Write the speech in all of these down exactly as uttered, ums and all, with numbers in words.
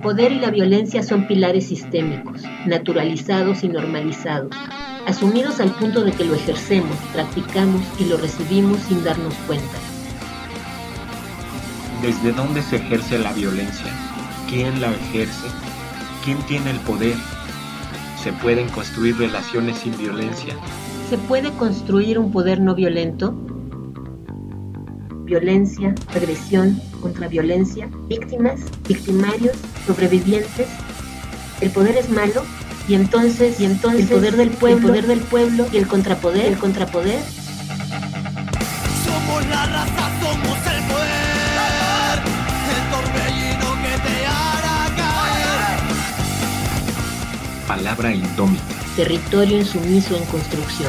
poder y la violencia son pilares sistémicos, naturalizados y normalizados, asumidos al punto de que lo ejercemos, practicamos y lo recibimos sin darnos cuenta. ¿Desde dónde se ejerce la violencia? ¿Quién la ejerce? ¿Quién tiene el poder? ¿Se pueden construir relaciones sin violencia? ¿Se puede construir un poder no violento? Violencia, agresión, contraviolencia, víctimas, victimarios, sobrevivientes. ¿El poder es malo? Y entonces, y entonces el poder del pueblo, el poder del pueblo y el contrapoder, el contrapoder. Somos la raza, somos el poder, el torbellino que te hará caer. Palabra indómita. Territorio insumiso en construcción.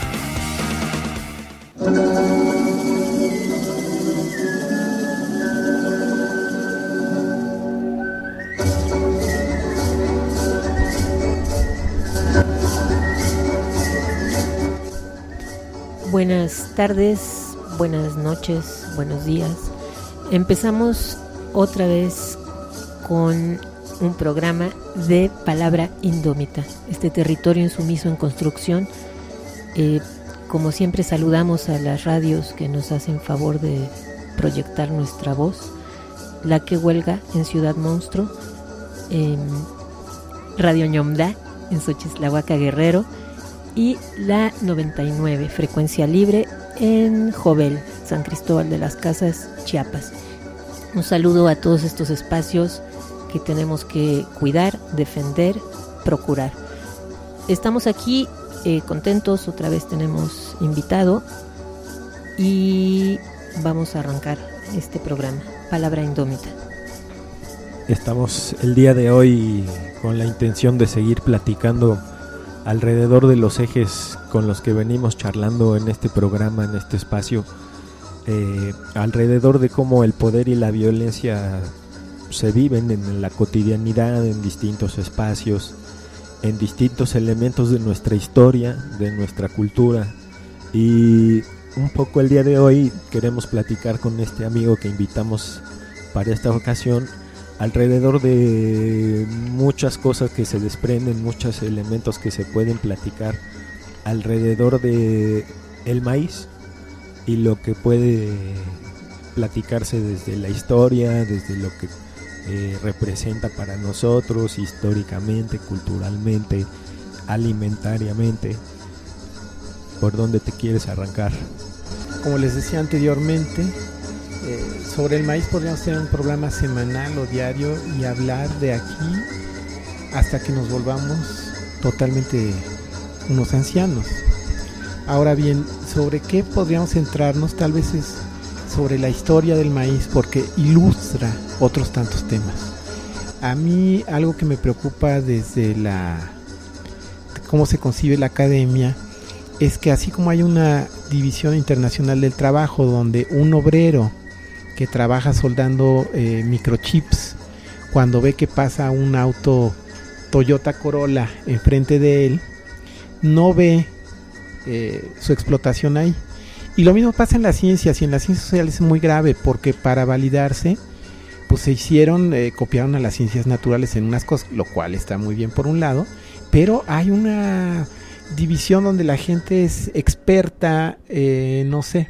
Buenas tardes, buenas noches, buenos días. Empezamos otra vez con un programa de Palabra Indómita, este territorio insumiso en construcción. Eh, como siempre saludamos a las radios que nos hacen favor de proyectar nuestra voz. La que huelga en Ciudad Monstruo, eh, Radio Ñomda en Xochislahuaca Guerrero, y la noventa y nueve, frecuencia libre, en Jovel, San Cristóbal de las Casas, Chiapas. Un saludo a todos estos espacios que tenemos que cuidar, defender, procurar. Estamos aquí eh, contentos, otra vez tenemos invitado y vamos a arrancar este programa, Palabra Indómita. Estamos el día de hoy con la intención de seguir platicando alrededor de los ejes con los que venimos charlando en este programa, en este espacio, eh, alrededor de cómo el poder y la violencia se viven en la cotidianidad, en distintos espacios, en distintos elementos de nuestra historia, de nuestra cultura. Y un poco el día de hoy queremos platicar con este amigo que invitamos para esta ocasión, alrededor de muchas cosas que se desprenden, muchos elementos que se pueden platicar alrededor de el maíz y lo que puede platicarse desde la historia, desde lo que eh, representa para nosotros históricamente, culturalmente, alimentariamente. ¿Por dónde te quieres arrancar? Como les decía anteriormente, Eh, sobre el maíz podríamos tener un programa semanal o diario y hablar de aquí hasta que nos volvamos totalmente unos ancianos. Ahora bien, ¿sobre qué podríamos centrarnos? Tal vez es sobre la historia del maíz, porque ilustra otros tantos temas. A mí algo que me preocupa desde la cómo se concibe la academia es que así como hay una división internacional del trabajo donde un obrero que trabaja soldando eh, microchips, cuando ve que pasa un auto Toyota Corolla enfrente de él, no ve eh, su explotación ahí. Y lo mismo pasa en las ciencias, y en las ciencias sociales es muy grave, porque para validarse, pues se hicieron, eh, copiaron a las ciencias naturales en unas cosas, lo cual está muy bien por un lado, pero hay una división donde la gente es experta, eh, no sé,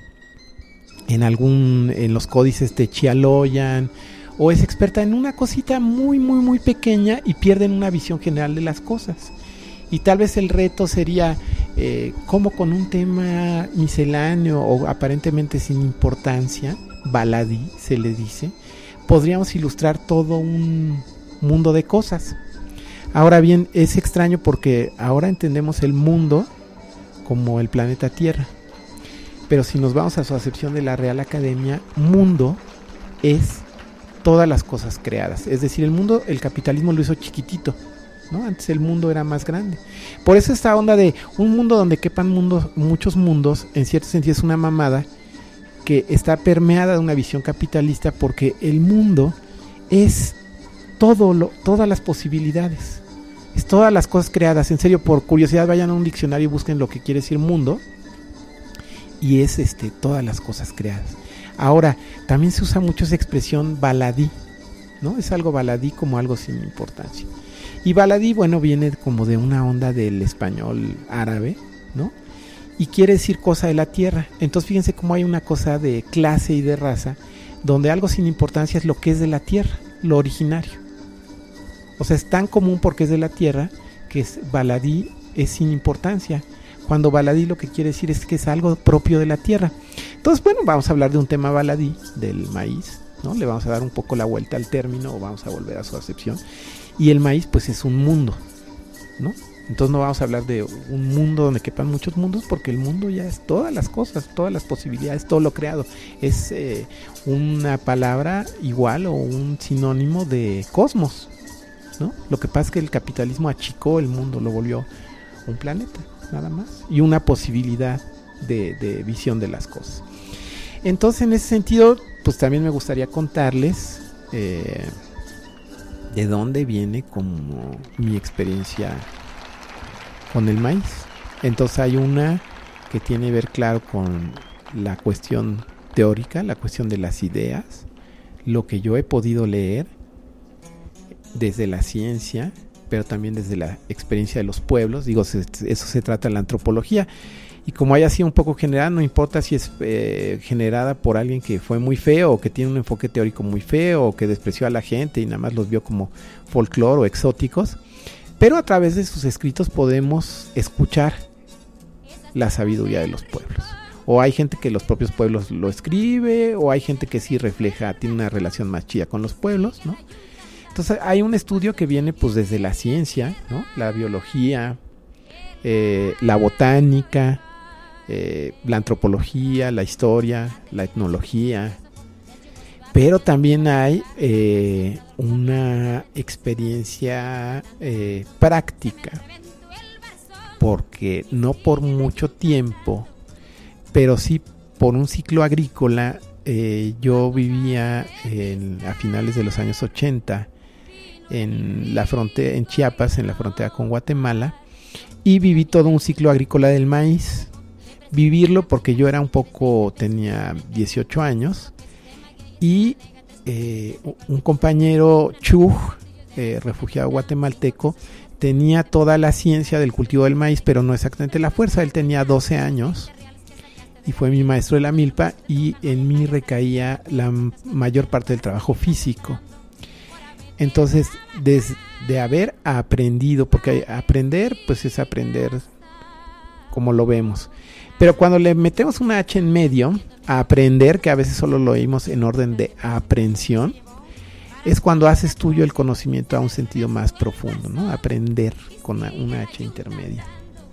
en algún, en los códices de Chialoyan, o es experta en una cosita muy muy muy pequeña y pierden una visión general de las cosas. Y tal vez el reto sería eh, cómo con un tema misceláneo o aparentemente sin importancia, baladí se le dice, podríamos ilustrar todo un mundo de cosas. Ahora bien, es extraño porque ahora entendemos el mundo como el planeta Tierra. Pero si nos vamos a su acepción de la Real Academia, mundo es todas las cosas creadas. Es decir, el mundo, el capitalismo lo hizo chiquitito, ¿no? Antes el mundo era más grande. Por eso esta onda de un mundo donde quepan mundos, muchos mundos, en cierto sentido es una mamada que está permeada de una visión capitalista, porque el mundo es todo lo, todas las posibilidades. Es todas las cosas creadas. En serio, por curiosidad vayan a un diccionario y busquen lo que quiere decir mundo. Y es este todas las cosas creadas. Ahora, también se usa mucho esa expresión baladí. ¿no? Es algo baladí como algo sin importancia. Y baladí, bueno, viene como de una onda del español árabe, ¿no? Y quiere decir cosa de la tierra. Entonces fíjense cómo hay una cosa de clase y de raza, donde algo sin importancia es lo que es de la tierra, lo originario. O sea, es tan común porque es de la tierra que es baladí es sin importancia. Cuando baladí lo que quiere decir es que es algo propio de la tierra. Entonces, bueno, vamos a hablar de un tema baladí, del maíz, ¿no? Le vamos a dar un poco la vuelta al término o vamos a volver a su acepción. Y el maíz, pues, es un mundo, ¿no? Entonces no vamos a hablar de un mundo donde quepan muchos mundos, porque el mundo ya es todas las cosas, todas las posibilidades, todo lo creado. Es eh, una palabra igual o un sinónimo de cosmos, ¿no? Lo que pasa es que el capitalismo achicó el mundo, lo volvió un planeta, nada más, y una posibilidad de, de visión de las cosas. Entonces, en ese sentido, pues también me gustaría contarles eh, de dónde viene como mi experiencia con el maíz. Entonces hay una que tiene que ver, claro, con la cuestión teórica, la cuestión de las ideas, lo que yo he podido leer desde la ciencia, pero también desde la experiencia de los pueblos. Digo, se, eso se trata de la antropología. Y como haya sido un poco generada, no importa si es eh, generada por alguien que fue muy feo, o que tiene un enfoque teórico muy feo, o que despreció a la gente y nada más los vio como folclore o exóticos. Pero a través de sus escritos podemos escuchar la sabiduría de los pueblos. O hay gente que los propios pueblos lo escribe, o hay gente que sí refleja, tiene una relación más chida con los pueblos, ¿no? Entonces hay un estudio que viene pues desde la ciencia, ¿no? La biología, eh, la botánica, eh, la antropología, la historia, la etnología. Pero también hay eh, una experiencia eh, práctica, porque no por mucho tiempo, pero sí por un ciclo agrícola, eh, yo vivía en, a finales de los años ochenta en la frontera, en Chiapas, en la frontera con Guatemala, y viví todo un ciclo agrícola del maíz. Vivirlo porque yo era un poco, tenía dieciocho años. Y eh, un compañero Chuj, eh, refugiado guatemalteco, tenía toda la ciencia del cultivo del maíz, pero no exactamente la fuerza. Él tenía doce años y fue mi maestro de la milpa, y en mí recaía la mayor parte del trabajo físico. Entonces, desde de haber aprendido, porque aprender pues es aprender como lo vemos, pero cuando le metemos una H en medio, a aprender, que a veces solo lo oímos en orden de aprehensión, es cuando haces tuyo el conocimiento a un sentido más profundo, ¿no? Aprender con una, una H intermedia.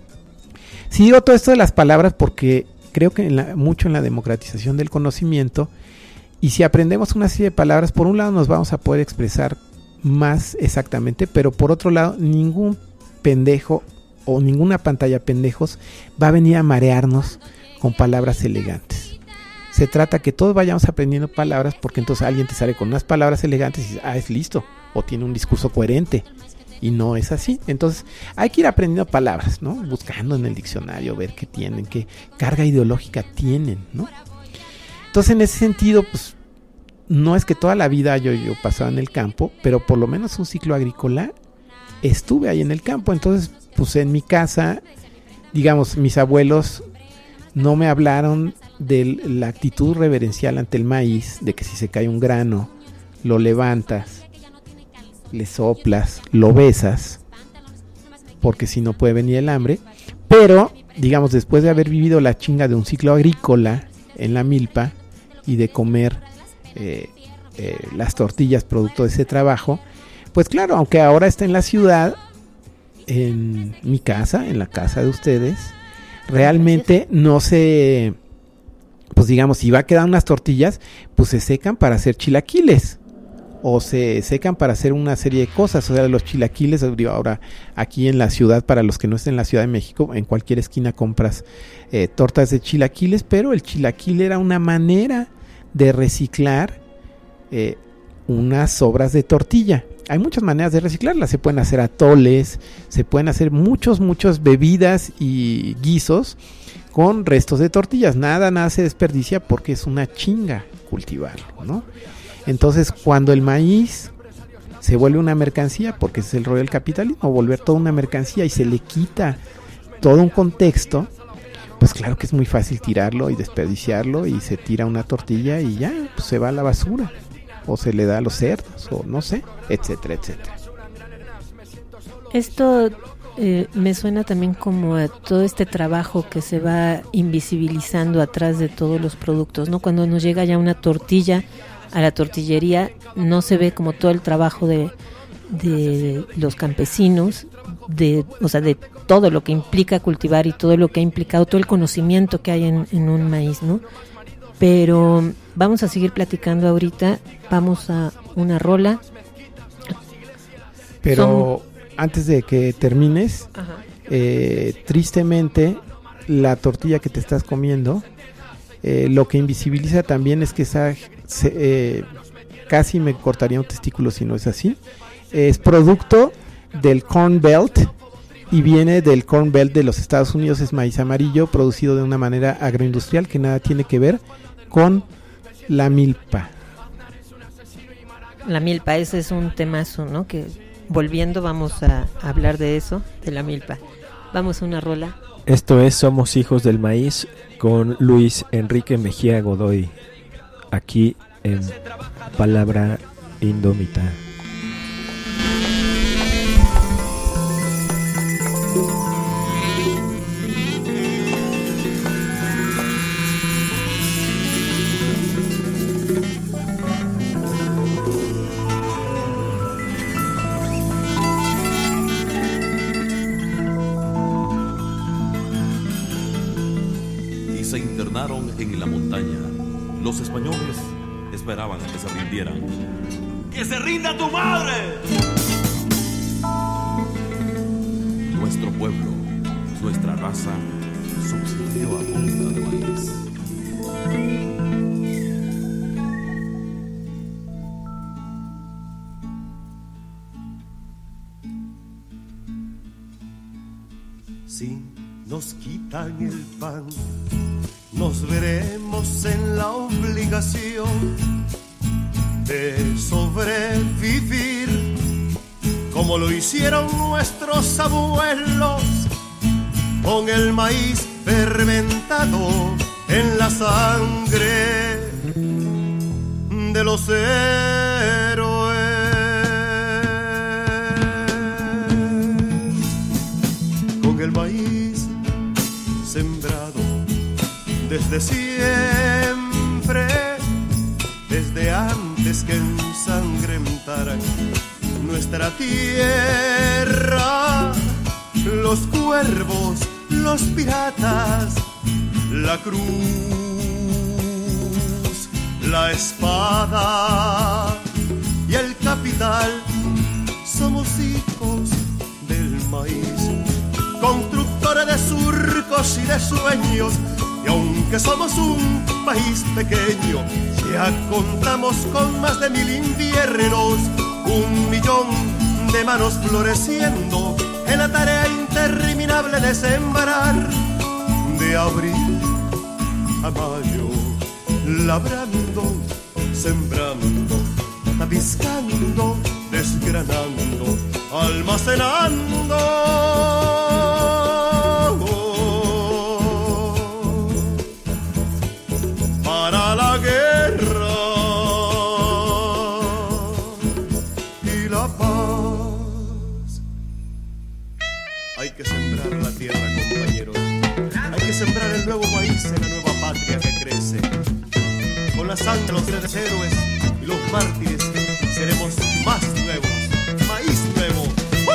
Si digo todo esto de las palabras porque creo que en la, mucho en la democratización del conocimiento, y si aprendemos una serie de palabras, por un lado nos vamos a poder expresar más exactamente, pero por otro lado ningún pendejo o ninguna pantalla pendejos va a venir a marearnos con palabras elegantes. Se trata que todos vayamos aprendiendo palabras, porque entonces alguien te sale con unas palabras elegantes y dices, ah, es listo, o tiene un discurso coherente, y no es así. Entonces hay que ir aprendiendo palabras, ¿no? Buscando en el diccionario, ver qué tienen, qué carga ideológica tienen, ¿no? Entonces, en ese sentido, pues no es que toda la vida yo, yo pasaba en el campo, pero por lo menos un ciclo agrícola estuve ahí en el campo. Entonces, pues en mi casa, digamos, mis abuelos no me hablaron de la actitud reverencial ante el maíz, de que si se cae un grano, lo levantas, le soplas, lo besas, porque si no puede venir el hambre. Pero, digamos, después de haber vivido la chinga de un ciclo agrícola en la milpa y de comer eh, eh, las tortillas producto de ese trabajo, pues claro, aunque ahora está en la ciudad, en mi casa, en la casa de ustedes, realmente no se, pues digamos, si va a quedar unas tortillas, pues se secan para hacer chilaquiles, o se secan para hacer una serie de cosas. O sea, los chilaquiles, ahora aquí en la ciudad, para los que no estén en la Ciudad de México, en cualquier esquina compras eh, tortas de chilaquiles, pero el chilaquil era una manera de reciclar eh, unas sobras de tortilla. Hay muchas maneras de reciclarlas, se pueden hacer atoles, se pueden hacer muchos, muchas bebidas y guisos con restos de tortillas. Nada, nada se desperdicia porque es una chinga cultivarlo, ¿no? Entonces, cuando el maíz se vuelve una mercancía, porque ese es el rollo del capitalismo, volver toda una mercancía, y se le quita todo un contexto, pues claro que es muy fácil tirarlo y desperdiciarlo, y se tira una tortilla y ya, pues se va a la basura, o se le da a los cerdos, o no sé, etcétera, etcétera. Esto eh, me suena también como a todo este trabajo que se va invisibilizando atrás de todos los productos, ¿no? Cuando nos llega ya una tortilla a la tortillería, no se ve como todo el trabajo de, de los campesinos, de, o sea, de todo lo que implica cultivar y todo lo que ha implicado, todo el conocimiento que hay en, en un maíz, ¿no? Pero vamos a seguir platicando ahorita, vamos a una rola. Pero Son... antes de que termines, eh, tristemente, la tortilla que te estás comiendo, eh, lo que invisibiliza también es que esa, se, eh, casi me cortaría un testículo si no es así, es producto del Corn Belt, y viene del Corn Belt de los Estados Unidos, es maíz amarillo producido de una manera agroindustrial que nada tiene que ver con la milpa. La milpa, ese es un temazo, ¿no? Que volviendo vamos a hablar de eso, de la milpa. Vamos a una rola. Esto es Somos Hijos del Maíz con Luis Enrique Mejía Godoy, aquí en Palabra Indómita. Se internaron en la montaña. Los españoles esperaban a que se rindieran. ¡Que se rinda tu madre! Nuestro pueblo, nuestra raza, subsistió a punta de maíz. Si nos quitan el pan, nos veremos en la obligación de sobrevivir como lo hicieron nuestros abuelos, con el maíz fermentado en la sangre de los héroes. Con el maíz sembrado desde siempre, desde antes que ensangrentaran nuestra tierra, los cuervos, los piratas, la cruz, la espada y el capital, somos hijos del maíz, constructores de surcos y de sueños. Y aunque somos un país pequeño, ya contamos con más de mil inviernos, un millón de manos floreciendo en la tarea interminable de sembrar, de abril a mayo, labrando, sembrando, tabiscando, desgranando, almacenando. Para la guerra y la paz. Hay que sembrar la tierra, compañeros. Hay que sembrar el nuevo maíz en la nueva patria que crece. Con la sangre de los héroes y los mártires seremos más nuevos, maíz nuevo.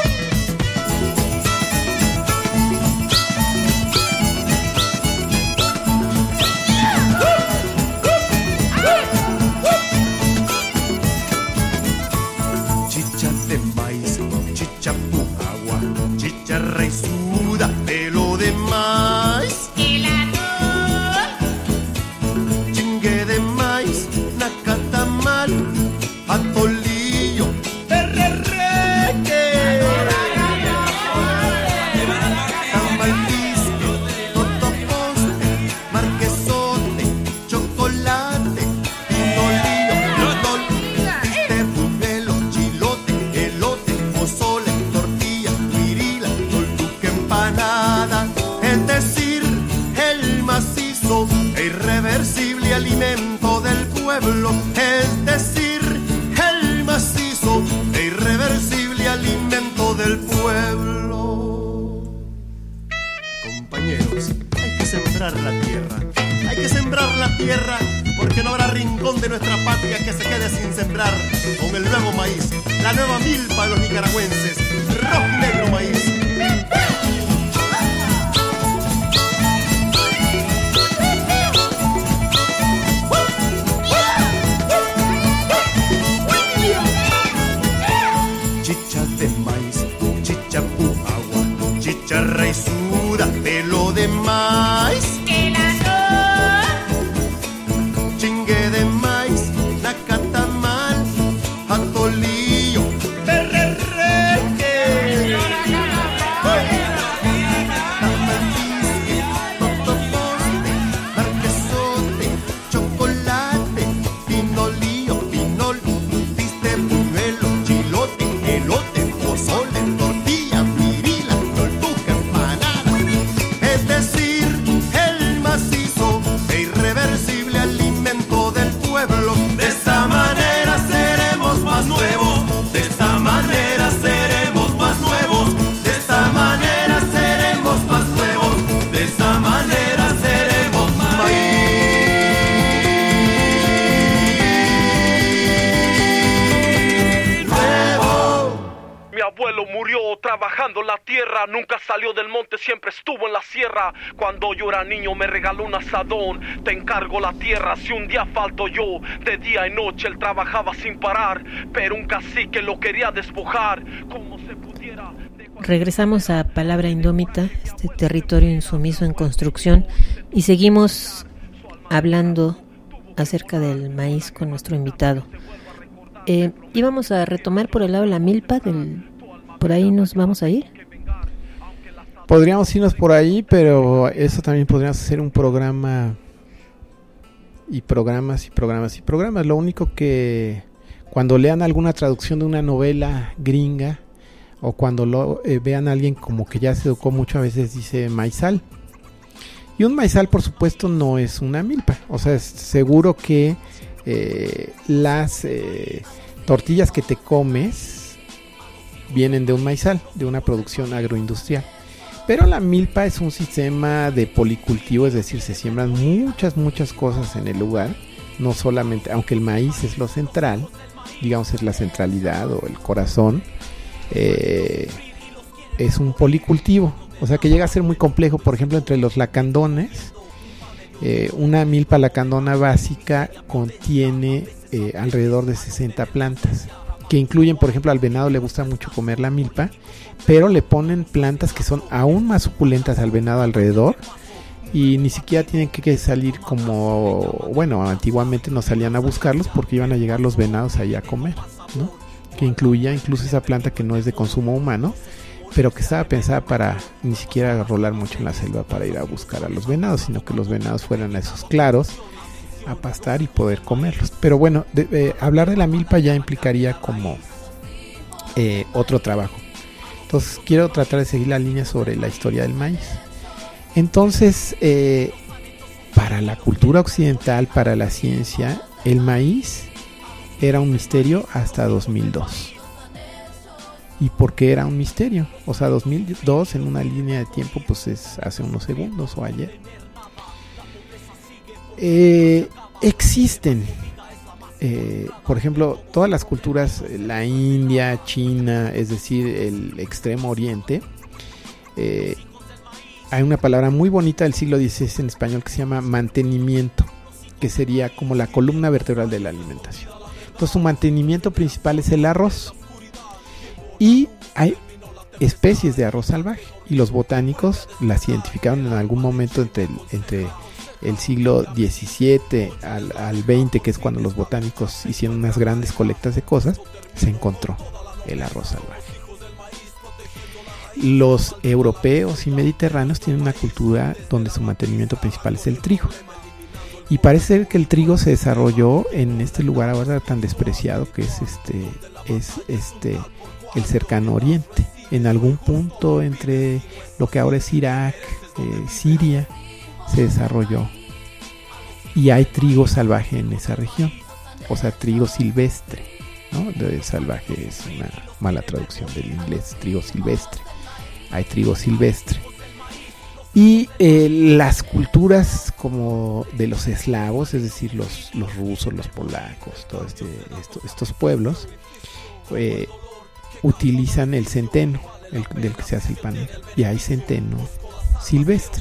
Chicharra y suda, pelo de maíz, chingue de maíz, nacatamal, atolillo, macizo e irreversible alimento del pueblo, es decir, el macizo e irreversible alimento del pueblo. Compañeros, hay que sembrar la tierra, hay que sembrar la tierra, porque no habrá rincón de nuestra patria que se quede sin sembrar con el nuevo maíz, la nueva milpa de los nicaragüenses, rojo y negro maíz. Chicha de maíz, chicha agua, chicharra y suda, pelo de maíz. Chingue de maíz, nacatamal, atolillo, perrereque, tamalpisque, totoposte, marquesote, chocolate, pinolillo, pinol, piste, buñuelo, chilote, elote, pozole, tortilla, pirila, tortuga, empanada. Es decir, el macizo e irreversible alimento del pueblo. De esta manera seremos más nuevos, de esta manera seremos más nuevos, de esta manera seremos más nuevos, de esta manera seremos más nuevos. Mi abuelo murió trabajando la tierra, nunca salió del monte, siempre estuvo en la sierra. Cuando yo era niño me regaló un asadón, te encargo la tierra, si un día falto yo, de día y noche él trabajaba sin parar, pero un cacique lo quería despojar, como se pudiera. Regresamos a Palabra Indómita, este territorio insumiso en construcción, y seguimos hablando acerca del maíz con nuestro invitado. Eh, íbamos a retomar por el lado de la milpa, del, por ahí nos vamos a ir. Podríamos irnos por ahí, pero eso también podríamos hacer un programa y programas y programas y programas. Lo único que cuando lean alguna traducción de una novela gringa o cuando lo eh, vean a alguien como que ya se educó mucho, a veces dice maizal. Y un maizal, por supuesto, no es una milpa. O sea, es seguro que eh, las eh, tortillas que te comes vienen de un maizal, de una producción agroindustrial. Pero la milpa es un sistema de policultivo, es decir, se siembran muchas, muchas cosas en el lugar. No solamente, aunque el maíz es lo central, digamos es la centralidad o el corazón, eh, es un policultivo. O sea que llega a ser muy complejo. Por ejemplo, entre los lacandones, eh, una milpa lacandona básica contiene eh, alrededor de sesenta plantas, que incluyen, por ejemplo, al venado le gusta mucho comer la milpa, pero le ponen plantas que son aún más suculentas al venado alrededor, y ni siquiera tienen que salir como, bueno, antiguamente no salían a buscarlos porque iban a llegar los venados ahí a comer, ¿no? Que incluía incluso esa planta que no es de consumo humano, pero que estaba pensada para ni siquiera rolar mucho en la selva para ir a buscar a los venados, sino que los venados fueran a esos claros a pastar y poder comerlos. Pero bueno, de, eh, hablar de la milpa ya implicaría como eh, otro trabajo. Entonces quiero tratar de seguir la línea sobre la historia del maíz. Entonces, eh, para la cultura occidental, para la ciencia, el maíz era un misterio hasta dos mil dos. ¿Y por qué era un misterio? O sea, dos mil dos en una línea de tiempo, pues es hace unos segundos o ayer. Eh, existen, eh, por ejemplo, todas las culturas, la India, China, es decir, el Extremo Oriente, eh, hay una palabra muy bonita del siglo dieciséis en español que se llama mantenimiento, que sería como la columna vertebral de la alimentación. Entonces su mantenimiento principal es el arroz, y hay especies de arroz salvaje, y los botánicos las identificaron en algún momento entre el, entre el siglo diecisiete al, al veinte, que es cuando los botánicos hicieron unas grandes colectas de cosas, se encontró el arroz salvaje. Los europeos y mediterráneos tienen una cultura donde su mantenimiento principal es el trigo, y parece ser que el trigo se desarrolló en este lugar ahora tan despreciado que es este es este el cercano oriente, en algún punto entre lo que ahora es Irak, eh, Siria, se desarrolló y hay trigo salvaje en esa región, o sea, trigo silvestre, ¿no? De salvaje es una mala traducción del inglés, trigo silvestre. Hay trigo silvestre. Y eh, las culturas como de los eslavos, es decir, los, los rusos, los polacos, todos este, esto, estos pueblos, eh, utilizan el centeno, el, del que se hace el pan. Y hay centeno silvestre.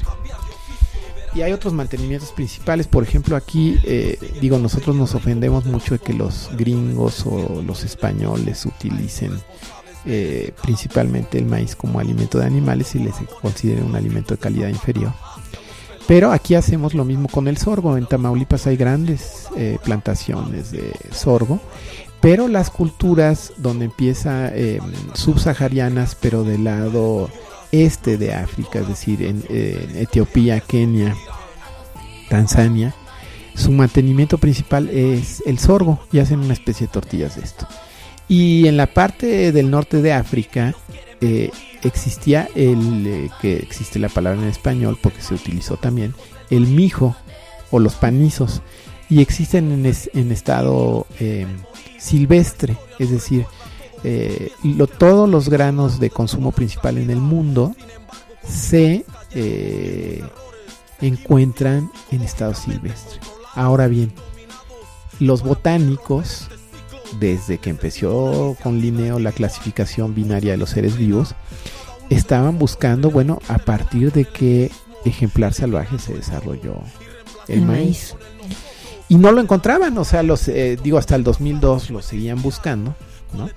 Y hay otros mantenimientos principales. Por ejemplo, aquí, eh, digo, nosotros nos ofendemos mucho de que los gringos o los españoles utilicen Eh, principalmente el maíz como alimento de animales y les considera un alimento de calidad inferior. Pero aquí hacemos lo mismo con el sorgo. En Tamaulipas hay grandes eh, plantaciones de sorgo, pero las culturas donde empieza eh, subsaharianas, pero del lado este de África, es decir, en, en Etiopía, Kenia, Tanzania, su mantenimiento principal es el sorgo y hacen una especie de tortillas de esto. Y en la parte del norte de África eh, existía el, eh, que existe la palabra en español porque se utilizó también, el mijo o los panizos, y existen en, es, en estado eh, silvestre, es decir, eh, lo, todos los granos de consumo principal en el mundo se eh, encuentran en estado silvestre. Ahora bien, los botánicos, desde que empezó con Linneo la clasificación binaria de los seres vivos, estaban buscando, bueno, a partir de qué ejemplar salvaje se desarrolló el, el maíz. maíz. Y no lo encontraban, o sea, los eh, digo, hasta el dos mil dos lo seguían buscando, ¿no?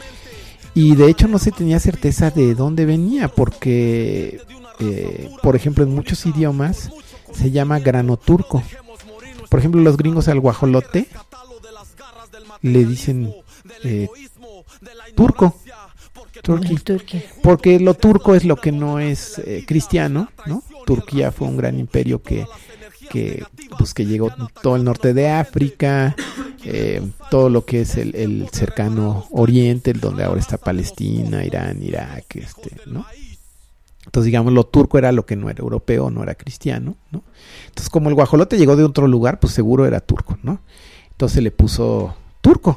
Y de hecho no se tenía certeza de dónde venía, porque, eh, por ejemplo, en muchos idiomas se llama grano turco. Por ejemplo, los gringos al guajolote le dicen eh, turco, turqui, porque lo turco es lo que no es eh, cristiano, ¿no? Turquía fue un gran imperio que que pues que llegó todo el norte de África, eh, todo lo que es el, el cercano oriente, el donde ahora está Palestina, Irán, Irak, este, ¿no? Entonces, digamos, lo turco era lo que no era europeo, no era cristiano, ¿no? Entonces, como el guajolote llegó de otro lugar, pues seguro era turco, ¿no? Entonces le puso turco.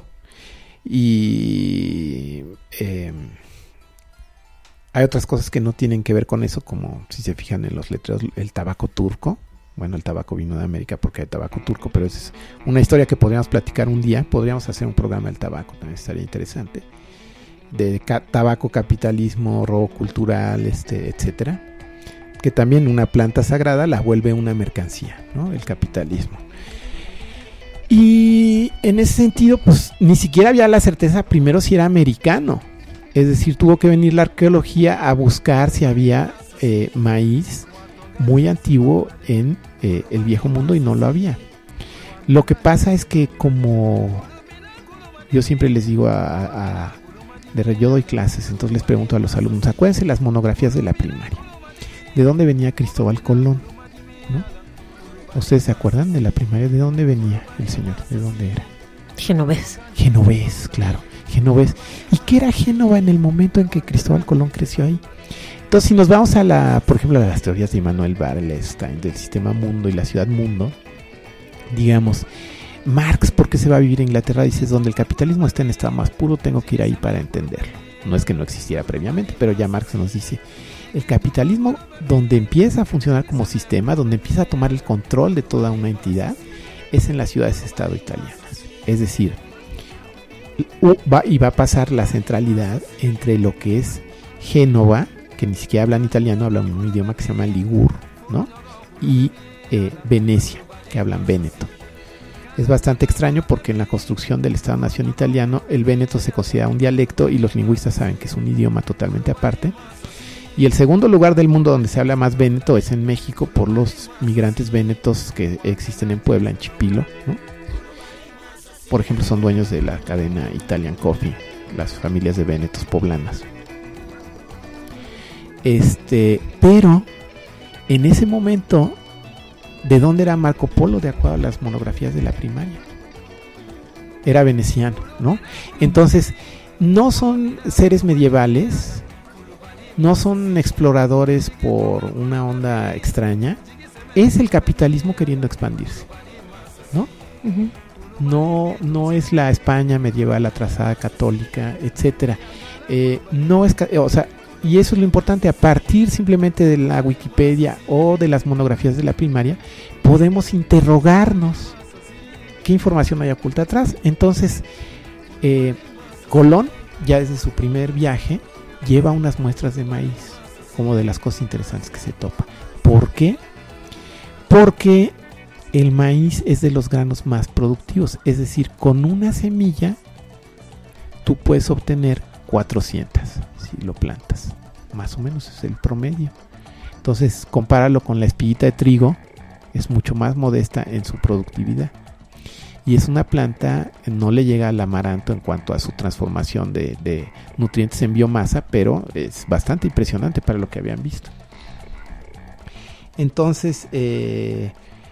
Y eh, hay otras cosas que no tienen que ver con eso, como si se fijan en los letreros, el tabaco turco. Bueno, el tabaco vino de América porque hay tabaco turco, pero esa es una historia que podríamos platicar un día. Podríamos hacer un programa del tabaco, también estaría interesante. De ca- tabaco, capitalismo, robo cultural, este, etcétera. Que también una planta sagrada la vuelve una mercancía, ¿no? El capitalismo. Y en ese sentido, pues ni siquiera había la certeza primero si era americano. Es decir, tuvo que venir la arqueología a buscar si había eh, maíz muy antiguo en eh, el viejo mundo, y no lo había. Lo que pasa es que, como yo siempre les digo a, a de, yo doy clases, entonces les pregunto a los alumnos, acuérdense las monografías de la primaria, ¿de dónde venía Cristóbal Colón? ¿No? ¿Ustedes se acuerdan de la primaria? ¿De dónde venía el señor? ¿De dónde era? Genovés. Genovés, claro, Genovés. ¿Y qué era Génova en el momento en que Cristóbal Colón creció ahí? Entonces, si nos vamos a la, por ejemplo, a las teorías de Immanuel Wallerstein del sistema mundo y la ciudad mundo, digamos, Marx, ¿por qué se va a vivir en Inglaterra? Dice, donde el capitalismo está en estado más puro, tengo que ir ahí para entenderlo. No es que no existiera previamente, pero ya Marx nos dice, el capitalismo, donde empieza a funcionar como sistema, donde empieza a tomar el control de toda una entidad, es en las ciudades-estado italianas. Es decir, va, y va a pasar la centralidad entre lo que es Génova, que ni siquiera hablan italiano, hablan un idioma que se llama Ligur, ¿no? Y eh, Venecia, que hablan véneto. Es bastante extraño porque en la construcción del Estado-Nación italiano el véneto se considera un dialecto y los lingüistas saben que es un idioma totalmente aparte. Y el segundo lugar del mundo donde se habla más véneto es en México, por los migrantes vénetos que existen en Puebla, en Chipilo, ¿no? Por ejemplo, son dueños de la cadena Italian Coffee, las familias de vénetos poblanas. Este, pero en ese momento, ¿de dónde era Marco Polo de acuerdo a las monografías de la primaria? Era veneciano, ¿no? Entonces, no son seres medievales, no son exploradores por una onda extraña, es el capitalismo queriendo expandirse. Uh-huh. No, no es la España medieval atrasada católica, etcétera. Eh, no es, o sea, y eso es lo importante, a partir simplemente de la Wikipedia o de las monografías de la primaria, podemos interrogarnos qué información hay oculta atrás. Entonces, eh, Colón, ya desde su primer viaje, lleva unas muestras de maíz, como de las cosas interesantes que se topa. ¿Por qué? Porque el maíz es de los granos más productivos, es decir, con una semilla tú puedes obtener cuatrocientas si lo plantas, más o menos es el promedio. Entonces compáralo con la espiguita de trigo, es mucho más modesta en su productividad y es una planta, no le llega al amaranto en cuanto a su transformación de, de nutrientes en biomasa, pero es bastante impresionante para lo que habían visto. Entonces eh,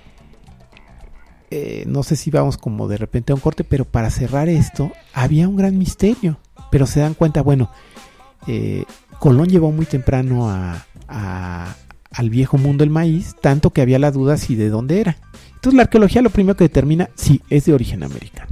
eh, no sé si vamos como de repente a un corte, pero para cerrar esto había un gran misterio, pero se dan cuenta, bueno, eh, Colón llevó muy temprano a, a, al viejo mundo el maíz, tanto que había la duda si de dónde era. Entonces la arqueología lo primero que determina si es de origen americano.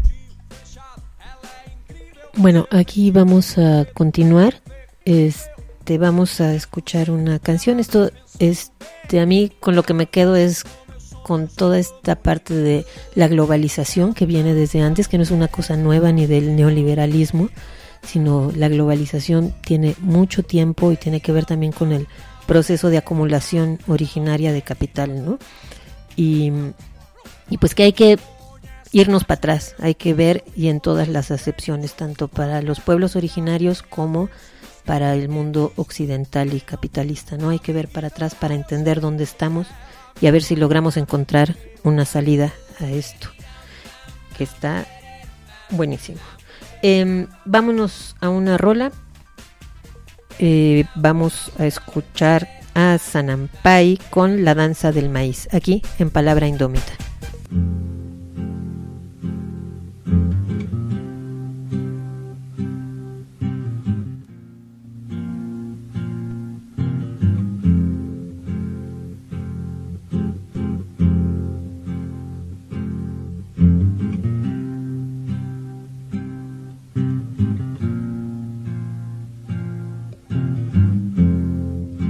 Bueno, aquí vamos a continuar. Este, vamos a escuchar una canción. Esto, este, a mí con lo que me quedo es con toda esta parte de la globalización que viene desde antes, que no es una cosa nueva ni del neoliberalismo, sino la globalización tiene mucho tiempo y tiene que ver también con el proceso de acumulación originaria de capital, ¿no? Y, y pues que hay que irnos para atrás, hay que ver, y en todas las acepciones, tanto para los pueblos originarios como para el mundo occidental y capitalista, ¿no? Hay que ver para atrás para entender dónde estamos y a ver si logramos encontrar una salida a esto, que está buenísimo. Eh, vámonos a una rola. Eh, vamos a escuchar a Sanampay con La Danza del Maíz, aquí en Palabra Indómita.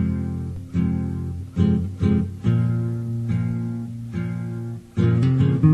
Mm-hmm.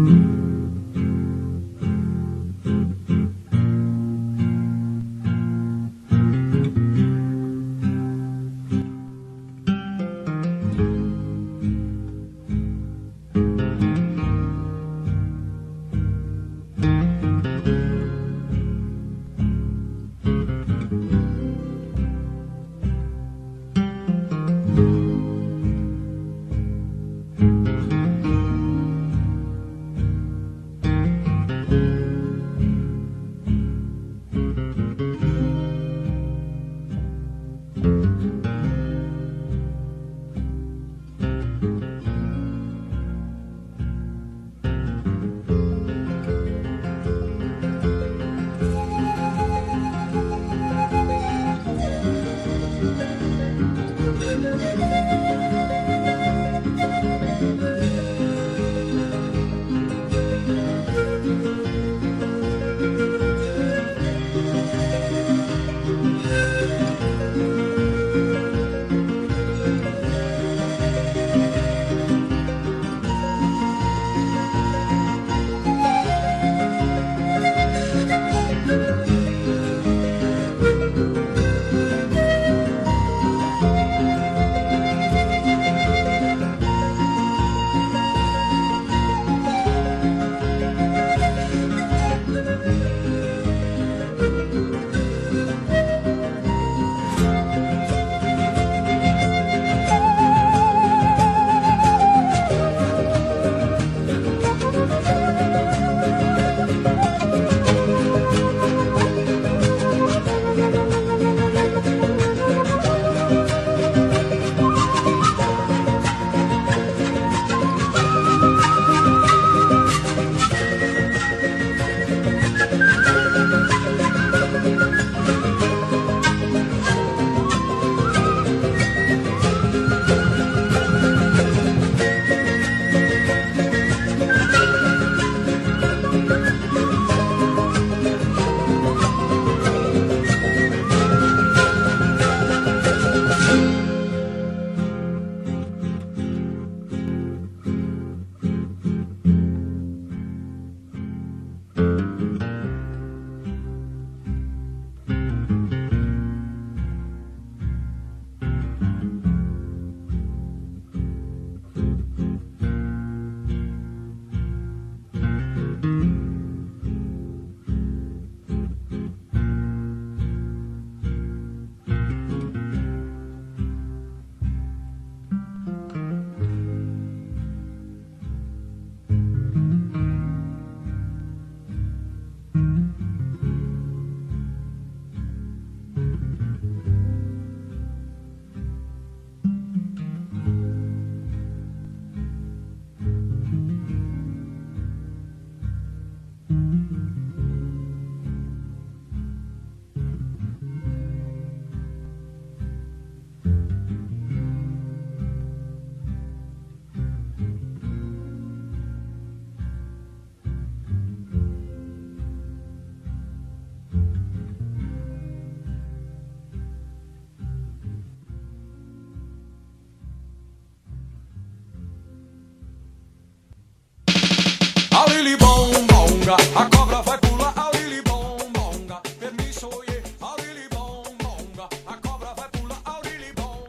bonga, a cobra vai pular ao lili bom bonga. Permiso oye, ao lili bom bonga, a cobra vai pular ao lili bom.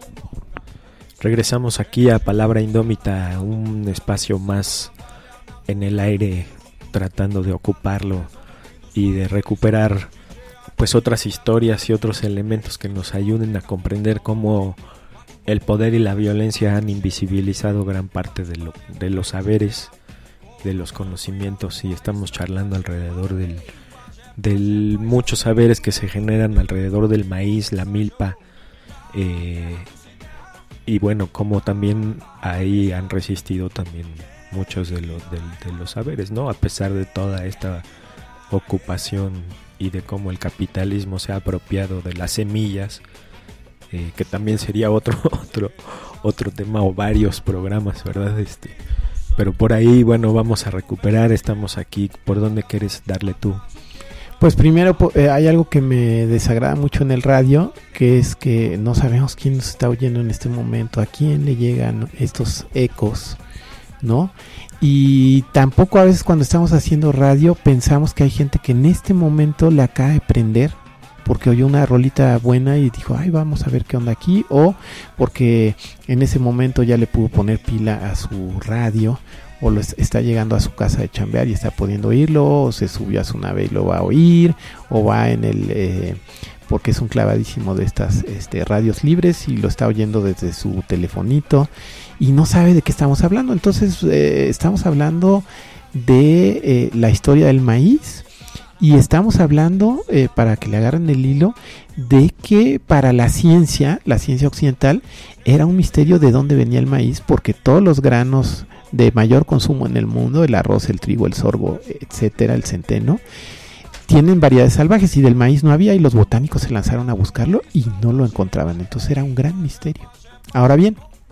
Regresamos aquí a Palabra Indómita, un espacio más en el aire, tratando de ocuparlo y de recuperar pues otras historias y otros elementos que nos ayuden a comprender cómo el poder y la violencia han invisibilizado gran parte de, lo, de los saberes, de los conocimientos, y estamos charlando alrededor del, del muchos saberes que se generan alrededor del maíz, la milpa, eh, y bueno, como también ahí han resistido también muchos de los, de, de los saberes, ¿no? A pesar de toda esta ocupación y de cómo el capitalismo se ha apropiado de las semillas, eh, que también sería otro otro otro tema o varios programas, ¿verdad? Este, pero por ahí, bueno, vamos a recuperar, estamos aquí. ¿Por dónde quieres darle tú? Pues primero eh, hay algo que me desagrada mucho en el radio, que es que no sabemos quién nos está oyendo en este momento, a quién le llegan estos ecos, ¿no? Y tampoco a veces cuando estamos haciendo radio pensamos que hay gente que en este momento le acaba de prender porque oyó una rolita buena y dijo, ay, vamos a ver qué onda aquí, o porque en ese momento ya le pudo poner pila a su radio, o lo está llegando a su casa de chambear y está pudiendo oírlo, o se subió a su nave y lo va a oír, o va en el... Eh, porque es un clavadísimo de estas este, radios libres y lo está oyendo desde su telefonito y no sabe de qué estamos hablando. Entonces eh, estamos hablando de eh, la historia del maíz y estamos hablando, eh, para que le agarren el hilo, de que para la ciencia, la ciencia occidental, era un misterio de dónde venía el maíz, porque todos los granos de mayor consumo en el mundo, el arroz, el trigo, el sorgo, etcétera, el centeno, tienen variedades salvajes y del maíz no había, y los botánicos se lanzaron a buscarlo y no lo encontraban. Entonces era un gran misterio. Ahora bien,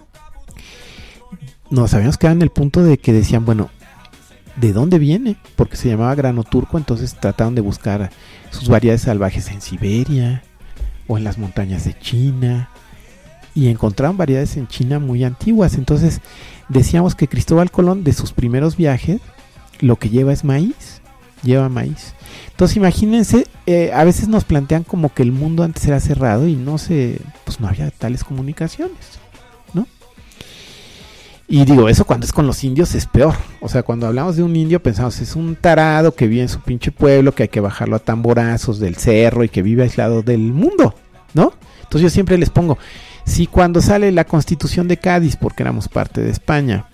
nos habíamos quedado en el punto de que decían, bueno, ¿de dónde viene? Porque se llamaba grano turco, entonces trataron de buscar sus variedades salvajes en Siberia o en las montañas de China, y encontraron variedades en China muy antiguas. Entonces decíamos que Cristóbal Colón, de sus primeros viajes, lo que lleva es maíz, lleva maíz. Entonces imagínense, eh, a veces nos plantean como que el mundo antes era cerrado y no se, pues no había tales comunicaciones, ¿no? Y digo, eso cuando es con los indios es peor. O sea, cuando hablamos de un indio pensamos, es un tarado que vive en su pinche pueblo, que hay que bajarlo a tamborazos del cerro y que vive aislado del mundo, ¿no? Entonces yo siempre les pongo, si cuando sale la Constitución de Cádiz, porque éramos parte de España,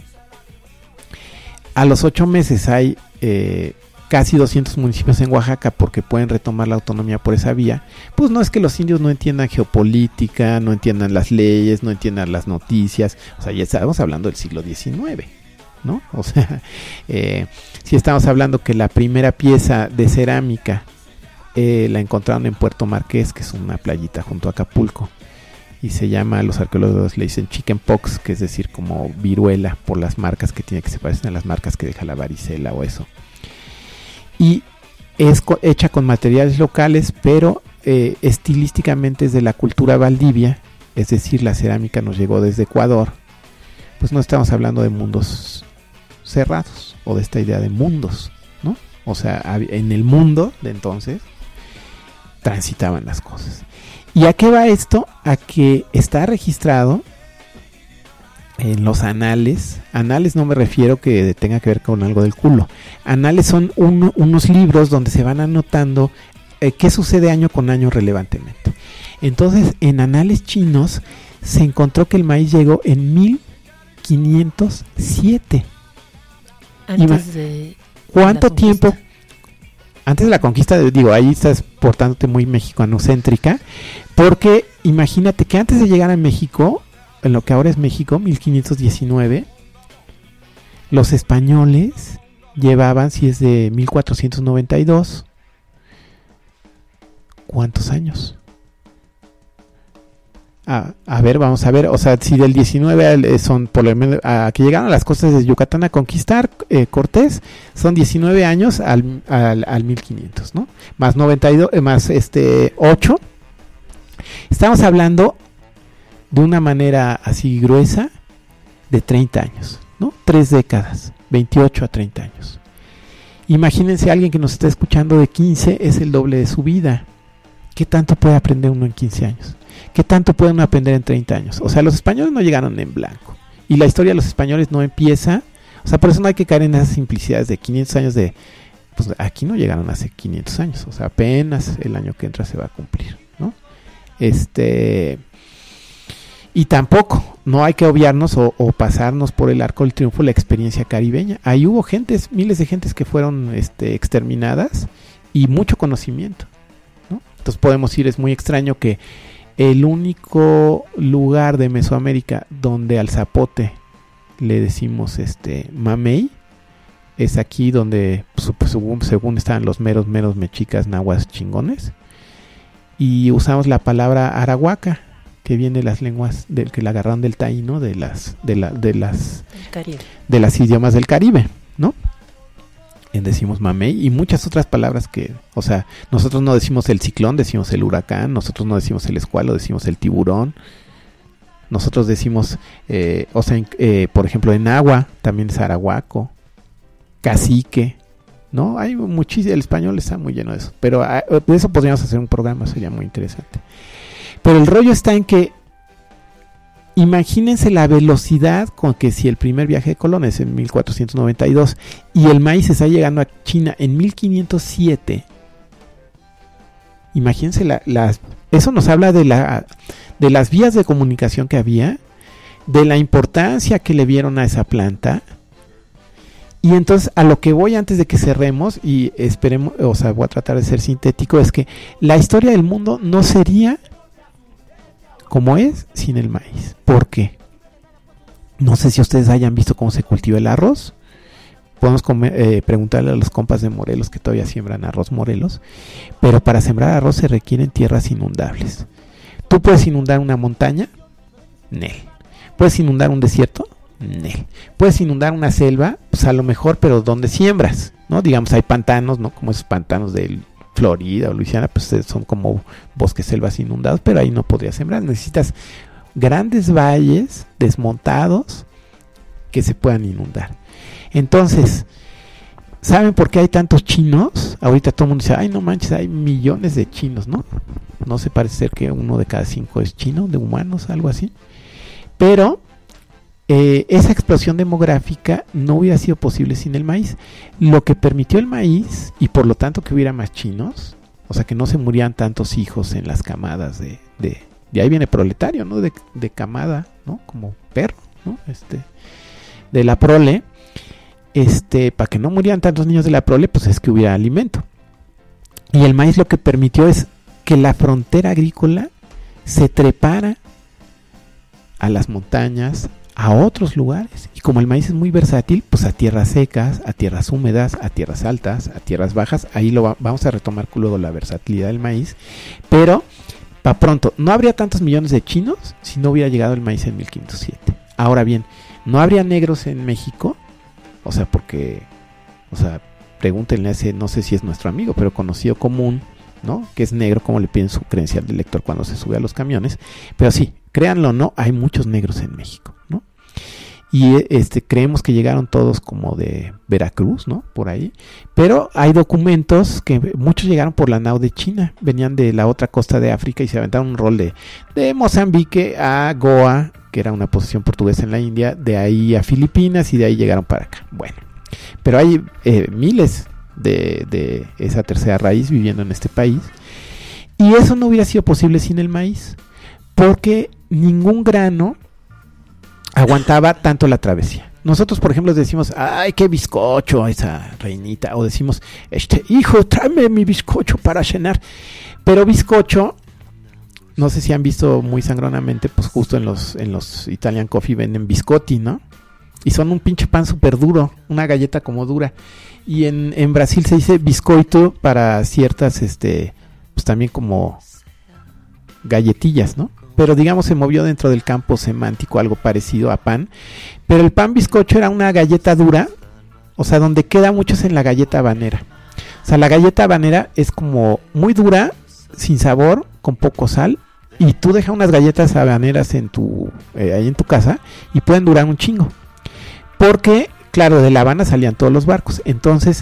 a los ocho meses hay eh, casi doscientos municipios en Oaxaca porque pueden retomar la autonomía por esa vía, pues no es que los indios no entiendan geopolítica, no entiendan las leyes, no entiendan las noticias. O sea, ya estamos hablando del siglo diecinueve, ¿no? O sea, eh, si estamos hablando que la primera pieza de cerámica eh, la encontraron en Puerto Marqués, que es una playita junto a Acapulco, y se llama, los arqueólogos le dicen chicken pox, que es decir, como viruela, por las marcas que tiene, que se parecen a las marcas que deja la varicela o eso. Y es co- hecha con materiales locales, pero eh, estilísticamente es de la cultura Valdivia, es decir, la cerámica nos llegó desde Ecuador. Pues no estamos hablando de mundos cerrados, o de esta idea de mundos, ¿no? O sea, en el mundo de entonces transitaban las cosas. ¿Y a qué va esto? A que está registrado en los anales. Anales no me refiero que tenga que ver con algo del culo. Anales son uno, unos libros donde se van anotando eh, qué sucede año con año relevantemente. Entonces, en anales chinos se encontró que el maíz llegó en mil quinientos siete. Antes de ¿Cuánto tiempo? Antes de la conquista, digo, ahí estás portándote muy mexicanocéntrica, porque imagínate que antes de llegar a México, en lo que ahora es México, mil quinientos diecinueve, los españoles llevaban, si es de mil cuatrocientos noventa y dos, ¿cuántos años? A, a ver, vamos a ver, o sea, si del diecinueve son por lo menos a que llegaron a las costas de Yucatán a conquistar eh, Cortés, son diecinueve años al, al, al mil quinientos, ¿no? Más noventa y dos, eh, más este ocho. Estamos hablando de una manera así gruesa de treinta años, ¿no? Tres décadas, veintiocho a treinta años. Imagínense a alguien que nos está escuchando de quince, es el doble de su vida. ¿Qué tanto puede aprender uno en quince años? ¿Qué tanto puede uno aprender en treinta años? O sea, los españoles no llegaron en blanco. Y la historia de los españoles no empieza. O sea, por eso no hay que caer en esas simplicidades de quinientos años de... Pues aquí no llegaron hace quinientos años. O sea, apenas el año que entra se va a cumplir, ¿no? Este... Y tampoco, no hay que obviarnos o, o pasarnos por el arco del triunfo la experiencia caribeña. Ahí hubo gentes, miles de gentes que fueron este, exterminadas y mucho conocimiento, ¿no? Entonces podemos ir, es muy extraño que el único lugar de Mesoamérica donde al zapote le decimos este mamey es aquí donde pues, según, según están los meros, meros mexicas, nahuas chingones, y usamos la palabra arahuaca, que viene de las lenguas del que la agarraron del taíno, de las de la, de las Caribe. de las idiomas del Caribe, ¿no? En decimos mamey y muchas otras palabras que, o sea, nosotros no decimos el ciclón, decimos el huracán, nosotros no decimos el escualo, decimos el tiburón. Nosotros decimos, eh, o sea, en, eh, por ejemplo, en agua también es arahuaco, cacique, ¿no? Hay muchísimo, el español está muy lleno de eso, pero a, de eso podríamos hacer un programa, sería muy interesante. Pero el rollo está en que imagínense la velocidad con que si el primer viaje de Colón es en mil cuatrocientos noventa y dos y el maíz está llegando a China en mil quinientos siete. Imagínense la, las, eso nos habla de la de las vías de comunicación que había, de la importancia que le vieron a esa planta. Y entonces a lo que voy antes de que cerremos y esperemos, o sea, voy a tratar de ser sintético, es que la historia del mundo no sería como es sin el maíz. ¿Por qué? No sé si ustedes hayan visto cómo se cultiva el arroz. Podemos comer, eh, preguntarle a los compas de Morelos que todavía siembran arroz Morelos. Pero para sembrar arroz se requieren tierras inundables. ¿Tú puedes inundar una montaña? Nel. ¿Puedes inundar un desierto? Nel. ¿Puedes inundar una selva? Pues a lo mejor, pero ¿dónde siembras? ¿No? Digamos, hay pantanos, ¿no? Como esos pantanos del Florida o Luisiana, pues son como bosques, selvas inundados, pero ahí no podrías sembrar. Necesitas grandes valles desmontados que se puedan inundar. Entonces, ¿saben por qué hay tantos chinos? Ahorita todo el mundo dice, ay no manches, hay millones de chinos, ¿no? No se parece ser que uno de cada cinco es chino, de humanos, algo así. Pero eh, esa explosión demográfica no hubiera sido posible sin el maíz. Lo que permitió el maíz, y por lo tanto que hubiera más chinos, o sea que no se murieran tantos hijos en las camadas de, de, de ahí viene proletario, ¿no? De, de camada, ¿no? Como perro, ¿no? Este, de la prole, este, para que no murieran tantos niños de la prole, pues es que hubiera alimento. Y el maíz lo que permitió es que la frontera agrícola se trepara a las montañas, a otros lugares, y como el maíz es muy versátil, pues a tierras secas, a tierras húmedas, a tierras altas, a tierras bajas. Ahí lo va, vamos a retomar luego la versatilidad del maíz, pero para pronto, no habría tantos millones de chinos si no hubiera llegado el maíz en mil quinientos siete. Ahora bien, no habría negros en México, o sea, porque, o sea, pregúntenle a ese, no sé si es nuestro amigo, pero conocido común, ¿no? Que es negro, como le piden su credencial de lector cuando se sube a los camiones, pero sí, créanlo o no, hay muchos negros en México, ¿no? Y este creemos que llegaron todos como de Veracruz, ¿no? Por ahí, pero hay documentos que muchos llegaron por la nao de China, venían de la otra costa de África y se aventaron un rol de, de Mozambique a Goa, que era una posesión portuguesa en la India, de ahí a Filipinas y de ahí llegaron para acá. Bueno, pero hay eh, miles de, de esa tercera raíz viviendo en este país, y eso no hubiera sido posible sin el maíz, porque ningún grano aguantaba tanto la travesía. Nosotros, por ejemplo, decimos, ay, qué bizcocho esa reinita, o decimos, este hijo, tráeme mi bizcocho para cenar. Pero bizcocho, no sé si han visto muy sangronamente, pues justo en los en los Italian Coffee venden biscotti, ¿no? Y son un pinche pan súper duro, una galleta como dura. Y en, en Brasil se dice biscoito para ciertas, este, pues también como galletillas, ¿no? Pero digamos se movió dentro del campo semántico algo parecido a pan. Pero el pan bizcocho era una galleta dura, o sea, donde queda mucho es en la galleta habanera. O sea, la galleta habanera es como muy dura, sin sabor, con poco sal, y tú dejas unas galletas habaneras en tu eh, ahí en tu casa y pueden durar un chingo. Porque, claro, de La Habana salían todos los barcos. Entonces,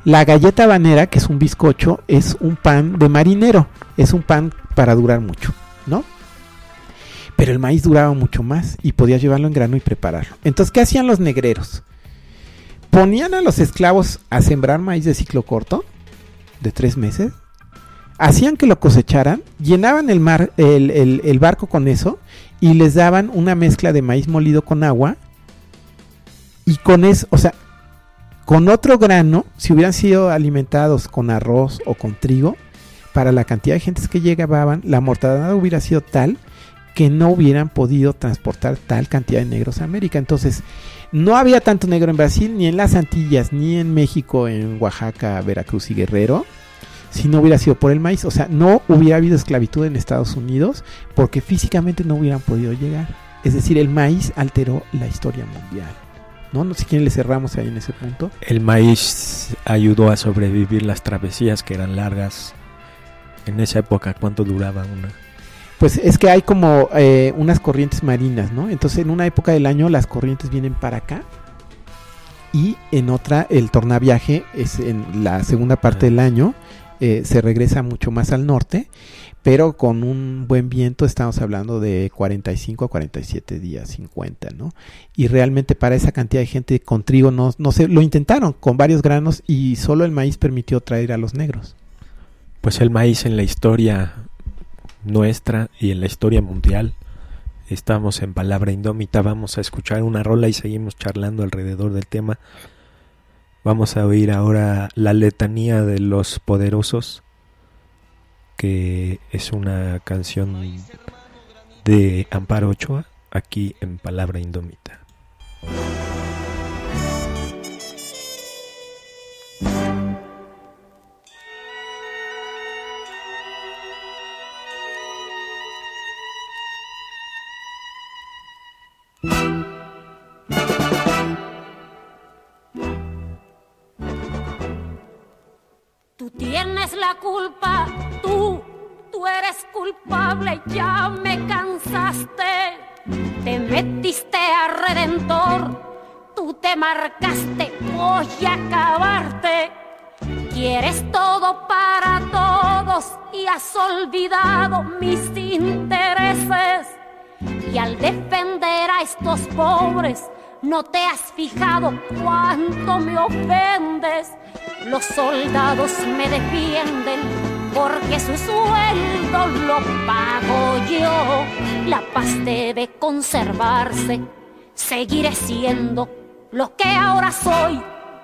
La galleta habanera, que es un bizcocho, es un pan de marinero, es un pan para durar mucho, ¿no? Pero el maíz duraba mucho más y podías llevarlo en grano y prepararlo. Entonces, ¿qué hacían los negreros? Ponían a los esclavos a sembrar maíz de ciclo corto, de tres meses, hacían que lo cosecharan, llenaban el, mar, el, el, el barco con eso y les daban una mezcla de maíz molido con agua, y con eso, o sea, con otro grano, si hubieran sido alimentados con arroz o con trigo, para la cantidad de gentes que llegaban, la mortandad hubiera sido tal que no hubieran podido transportar tal cantidad de negros a América. Entonces, no había tanto negro en Brasil, ni en las Antillas, ni en México, en Oaxaca, Veracruz y Guerrero, si no hubiera sido por el maíz. O sea, no hubiera habido esclavitud en Estados Unidos porque físicamente no hubieran podido llegar. Es decir, el maíz alteró la historia mundial. No, no sé quién le cerramos ahí en ese punto. El maíz ayudó a sobrevivir las travesías que eran largas. En esa época, ¿cuánto duraba una? Pues es que hay como eh, unas corrientes marinas, ¿no? Entonces en una época del año las corrientes vienen para acá y en otra el tornaviaje es en la segunda parte del año, eh, se regresa mucho más al norte, pero con un buen viento estamos hablando de cuarenta y cinco a cuarenta y siete días, cincuenta, ¿no? Y realmente para esa cantidad de gente con trigo no, no sé, lo intentaron con varios granos y solo el maíz permitió traer a los negros. Pues el maíz en la historia nuestra y en la historia mundial. Estamos en Palabra Indómita, vamos a escuchar una rola y seguimos charlando alrededor del tema. Vamos a oír ahora La Letanía de los Poderosos, que es una canción de Amparo Ochoa, aquí en Palabra Indómita. Tú tienes la culpa, tú, tú eres culpable, ya me cansaste. Te metiste a Redentor, tú te marcaste, voy a acabarte. Quieres todo para todos y has olvidado mis intereses. Y al defender a estos pobres, no te has fijado cuánto me ofendes. Los soldados me defienden porque su sueldo lo pago yo. La paz debe conservarse, seguiré siendo lo que ahora soy.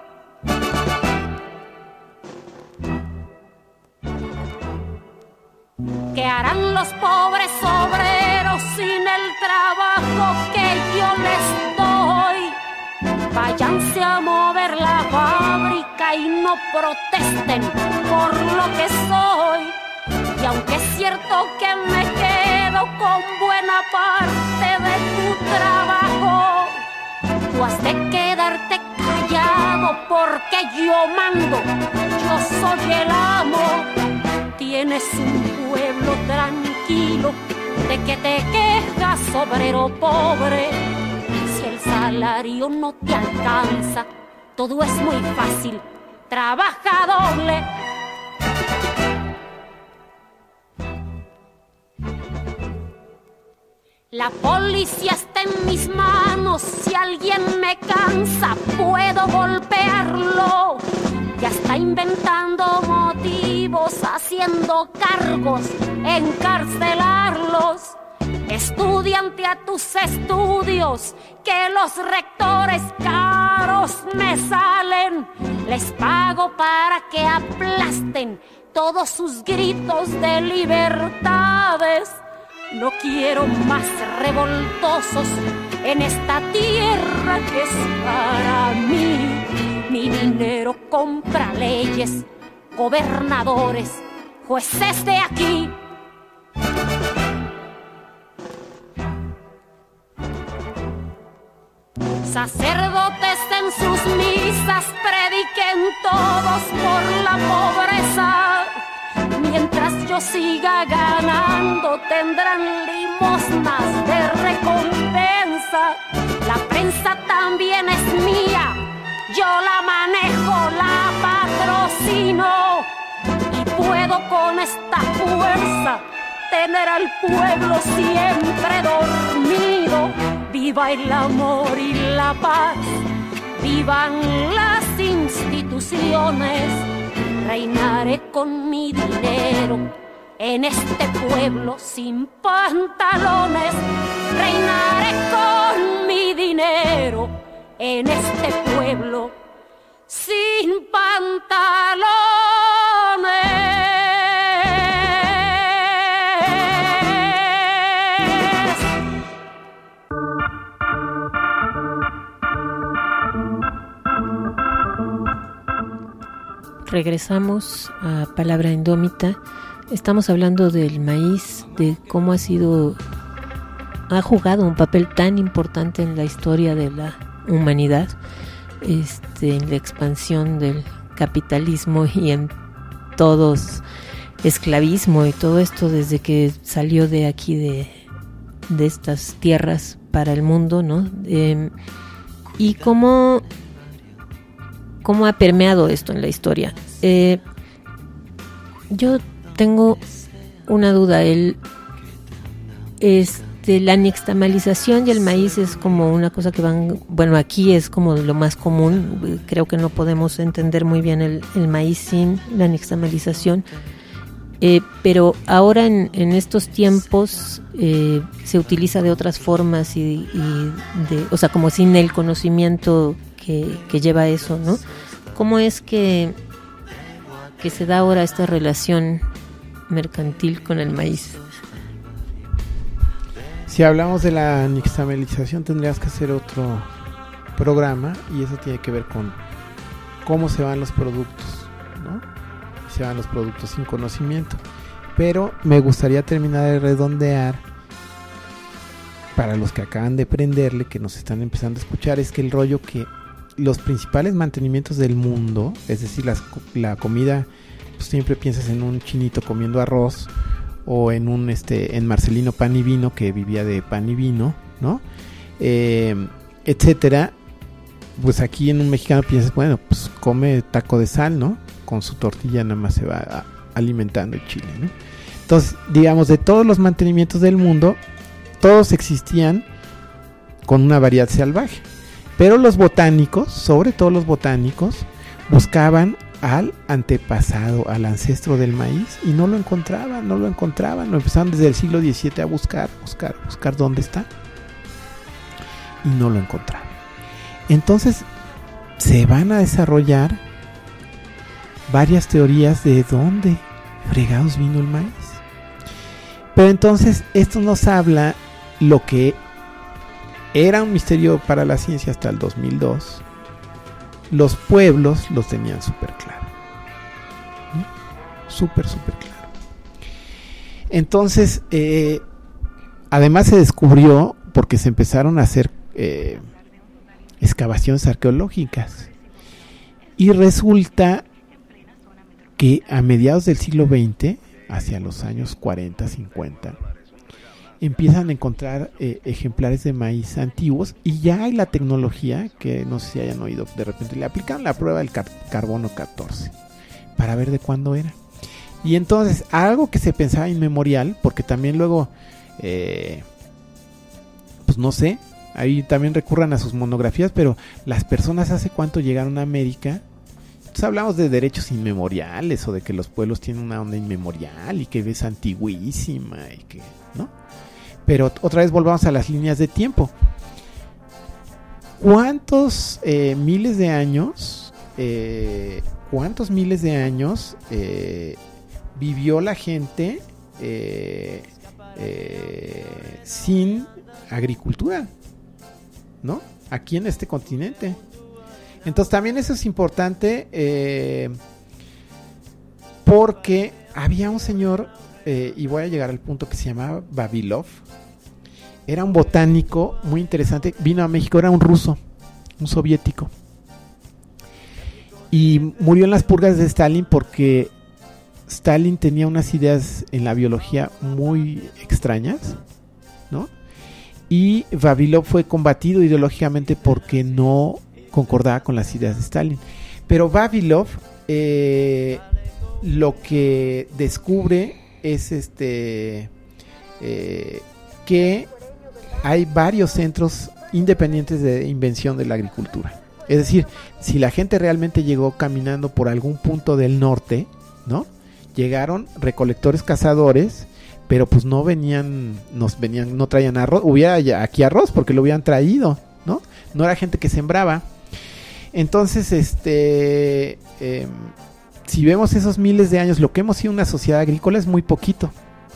¿Qué harán los pobres obreros sin el trabajo que yo les doy? Váyanse a mover la fábrica y no protesten por lo que soy. Y aunque es cierto que me quedo con buena parte de tu trabajo, tú has de quedarte callado porque yo mando, yo soy el amo. Tienes un pueblo tranquilo, ¿de qué te quejas, obrero pobre? Si el salario no te alcanza, todo es muy fácil, trabaja doble. La policía está en mis manos, si alguien me cansa, puedo golpearlo. Ya está inventando motivos, haciendo cargos, encarcelarlos. Estudiante a tus estudios, que los rectores caros me salen. Les pago para que aplasten todos sus gritos de libertades. No quiero más revoltosos en esta tierra que es para mí. Mi dinero compra leyes, gobernadores, jueces de aquí. Sacerdotes en sus misas prediquen todos por la pobreza. Mientras yo siga ganando tendrán limosnas de recompensa. La prensa también es mía, yo la manejo, la patrona. con esta fuerza tener al pueblo siempre dormido. Viva el amor y la paz, vivan las instituciones. Reinaré con mi dinero en este pueblo sin pantalones. Reinaré con mi dinero en este pueblo sin pantalones. Regresamos a Palabra Indómita. Estamos hablando del maíz, de cómo ha sido, ha jugado un papel tan importante en la historia de la humanidad, este, en la expansión del capitalismo y en todos esclavismo y todo esto desde que salió de aquí de, de estas tierras para el mundo, ¿no? Eh, y cómo cómo ha permeado esto en la historia. Eh, yo tengo una duda. El, este, la nixtamalización y el maíz es como una cosa que van, bueno, aquí es como lo más común. Creo que no podemos entender muy bien el, el maíz sin la nixtamalización. Eh, pero ahora en, en estos tiempos eh, se utiliza de otras formas y, y de, o sea, como sin el conocimiento que, que lleva eso, ¿no? ¿Cómo es que, que se da ahora esta relación mercantil con el maíz? Si hablamos de la nixtamalización tendrías que hacer otro programa y eso tiene que ver con cómo se van los productos, ¿no? Se van los productos sin conocimiento. Pero me gustaría terminar de redondear para los que acaban de prenderle, que nos están empezando a escuchar, es que el rollo que los principales mantenimientos del mundo, es decir, las, la comida, pues siempre piensas en un chinito comiendo arroz o en un este en Marcelino Pan y Vino, que vivía de pan y vino, ¿no? Eh, etcétera. Pues aquí en un mexicano piensas, bueno, pues come taco de sal, ¿no? Con su tortilla nada más se va a, alimentando el chile, ¿no? Entonces, digamos, de todos los mantenimientos del mundo, todos existían con una variedad salvaje. Pero los botánicos, sobre todo los botánicos, buscaban al antepasado, al ancestro del maíz, y no lo encontraban, no lo encontraban. Lo empezaron desde el siglo diecisiete a buscar, buscar, buscar dónde está. Y no lo encontraban. Entonces, se van a desarrollar varias teorías de dónde fregados vino el maíz. Pero entonces, esto nos habla lo que era un misterio para la ciencia hasta el dos mil dos. Los pueblos los tenían súper claro, ¿no? Súper, súper claro. Entonces, eh, además se descubrió, porque se empezaron a hacer eh, excavaciones arqueológicas. Y resulta que a mediados del siglo veinte, hacia los años cuarenta, cincuenta, empiezan a encontrar eh, ejemplares de maíz antiguos y ya hay la tecnología, que no sé si hayan oído, de repente le aplican la prueba del car- carbono catorce para ver de cuándo era. Y entonces algo que se pensaba inmemorial, porque también luego eh, pues no sé, ahí también recurran a sus monografías, pero las personas hace cuánto llegaron a América. Entonces hablamos de derechos inmemoriales o de que los pueblos tienen una onda inmemorial y que es antiguísima y que, ¿no? Pero otra vez volvamos a las líneas de tiempo. ¿Cuántos eh, miles de años, eh, cuántos miles de años eh, vivió la gente eh, eh, sin agricultura, ¿no? Aquí en este continente. Entonces también eso es importante eh, porque había un señor, eh, y voy a llegar al punto, que se llamaba Vavilov. Era un botánico muy interesante, vino a México, era un ruso, un soviético. Y murió en las purgas de Stalin porque Stalin tenía unas ideas en la biología muy extrañas, ¿no? Y Vavilov fue combatido ideológicamente porque no concordaba con las ideas de Stalin. Pero Vavilov eh, lo que descubre es este eh, que hay varios centros independientes de invención de la agricultura. Es decir, si la gente realmente llegó caminando por algún punto del norte, ¿no? Llegaron recolectores cazadores, pero pues no venían, nos venían, no traían arroz, hubiera aquí arroz porque lo hubieran traído, ¿no? No era gente que sembraba. Entonces, este, eh, si vemos esos miles de años, lo que hemos sido una sociedad agrícola es muy poquito.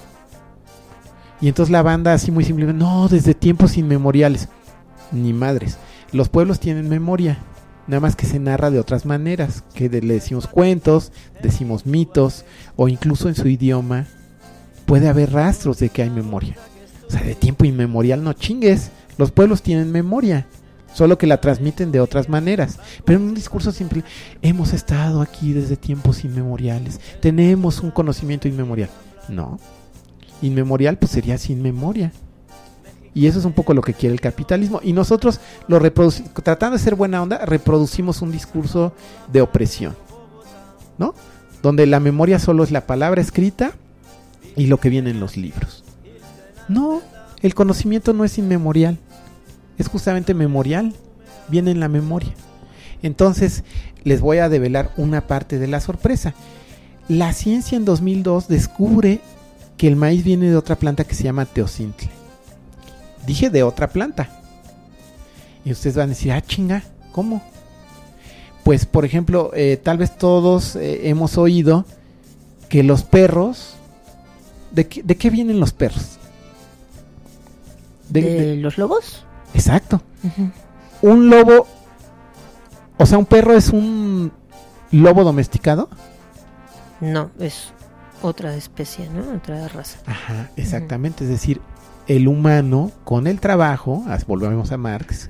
Y entonces la banda así muy simplemente, no, desde tiempos inmemoriales, ni madres. Los pueblos tienen memoria, nada más que se narra de otras maneras, que de, le decimos cuentos, decimos mitos, o incluso en su idioma puede haber rastros de que hay memoria. O sea, de tiempo inmemorial no chingues, los pueblos tienen memoria, solo que la transmiten de otras maneras. Pero en un discurso simple, hemos estado aquí desde tiempos inmemoriales, tenemos un conocimiento inmemorial. No, inmemorial pues sería sin memoria. Y eso es un poco lo que quiere el capitalismo. Y nosotros, lo reproduc- tratando de ser buena onda, reproducimos un discurso de opresión, ¿no? Donde la memoria solo es la palabra escrita y lo que viene en los libros. No, el conocimiento no es inmemorial, es justamente memorial, viene en la memoria. Entonces, les voy a develar una parte de la sorpresa. La ciencia en dos mil dos descubre que el maíz viene de otra planta que se llama teocintle. Dije de otra planta. Y ustedes van a decir, ah, chinga, ¿cómo? Pues, por ejemplo, eh, tal vez todos eh, hemos oído que los perros... ¿De qué, de qué vienen los perros? ¿De, de, de los lobos? Exacto. Uh-huh. Un lobo... O sea, ¿un perro es un lobo domesticado? No, es otra especie, ¿no? Otra raza. Ajá, exactamente. Uh-huh. Es decir... El humano, con el trabajo, volvemos a Marx,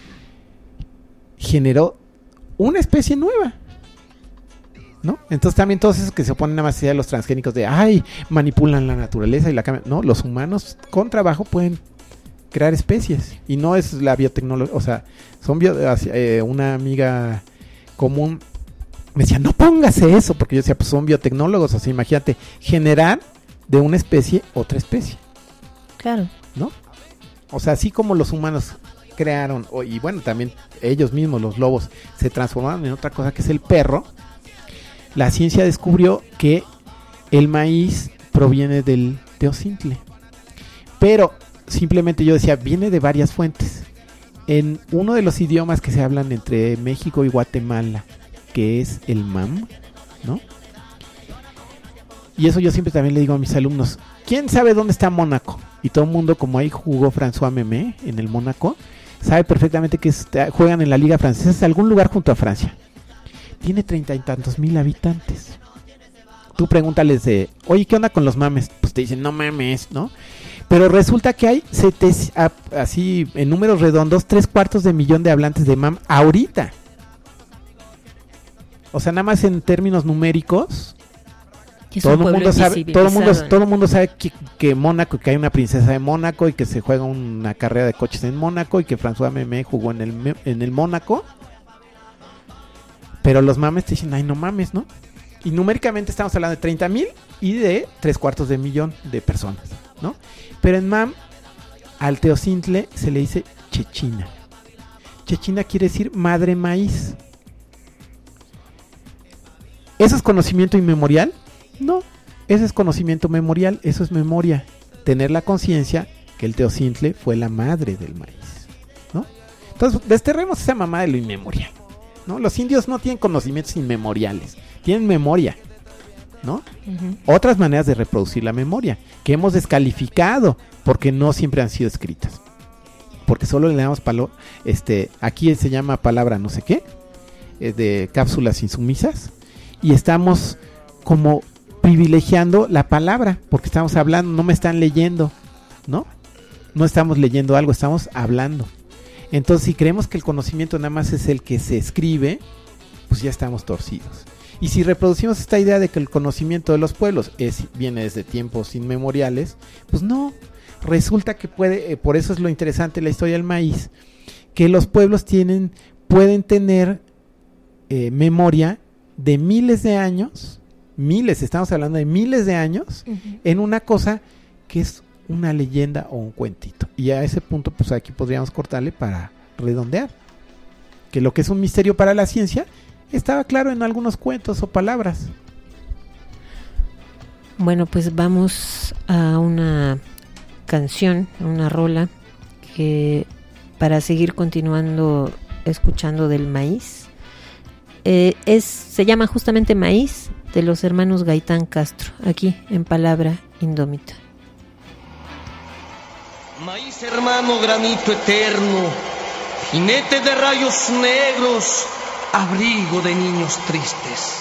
generó una especie nueva, ¿no? Entonces también todos esos que se oponen a más allá de los transgénicos de, ay, manipulan la naturaleza y la cambian. No, los humanos con trabajo pueden crear especies. Y no es la biotecnología, o sea, son bio, eh, una amiga común me decía, no póngase eso, porque yo decía, pues son biotecnólogos, o sea, imagínate, generar de una especie otra especie. Claro. ¿No? O sea, así como los humanos crearon, o, y bueno, también ellos mismos, los lobos, se transformaron en otra cosa que es el perro, la ciencia descubrió que el maíz proviene del teocintle. Pero simplemente yo decía, viene de varias fuentes. En uno de los idiomas que se hablan entre México y Guatemala, que es el mam, ¿no? Y eso yo siempre también le digo a mis alumnos, ¿quién sabe dónde está Mónaco? Y todo el mundo, como ahí jugó François Memé en el Mónaco, sabe perfectamente que está, juegan en la Liga Francesa, es algún lugar junto a Francia. Tiene treinta y tantos mil habitantes. Tú pregúntales de, oye, ¿qué onda con los mames? Pues te dicen, no mames, ¿no? Pero resulta que hay, setes, así, en números redondos, tres cuartos de millón de hablantes de mam ahorita. O sea, nada más en términos numéricos, todo el mundo sabe, todo el mundo, todo el mundo sabe que, que Mónaco, que hay una princesa de Mónaco y que se juega una carrera de coches en Mónaco y que François Memé jugó en el en el Mónaco. Pero los mames te dicen, ay, no mames, ¿no? Y numéricamente estamos hablando de treinta mil y de tres cuartos de millón de personas, ¿no? Pero en mam, al teocintle se le dice chechina. Chechina quiere decir madre maíz. ¿Eso es conocimiento inmemorial? No, ese es conocimiento memorial, eso es memoria. Tener la conciencia que el teocintle fue la madre del maíz, ¿no? Entonces, desterremos esa mamá de lo inmemorial, ¿no? Los indios no tienen conocimientos inmemoriales, tienen memoria, ¿no? Uh-huh. Otras maneras de reproducir la memoria, que hemos descalificado porque no siempre han sido escritas. Porque solo le damos palo, este, aquí se llama palabra no sé qué, eh, de cápsulas insumisas, y estamos como privilegiando la palabra, porque estamos hablando, no me están leyendo, ¿no? No estamos leyendo algo, estamos hablando. Entonces, si creemos que el conocimiento nada más es el que se escribe, pues ya estamos torcidos. Y si reproducimos esta idea de que el conocimiento de los pueblos es, viene desde tiempos inmemoriales, pues no. Resulta que puede, eh, por eso es lo interesante de la historia del maíz, que los pueblos tienen, pueden tener eh, memoria de miles de años miles, estamos hablando de miles de años, uh-huh. en una cosa que es una leyenda o un cuentito. Y a ese punto, pues aquí podríamos cortarle para redondear. Que lo que es un misterio para la ciencia estaba claro en algunos cuentos o palabras. Bueno, pues vamos a una canción, una rola que para seguir continuando escuchando del maíz. Eh, es, se llama justamente Maíz, de los hermanos Gaitán Castro, aquí en Palabra Indómita. Maíz, hermano, granito eterno, jinete de rayos negros, abrigo de niños tristes.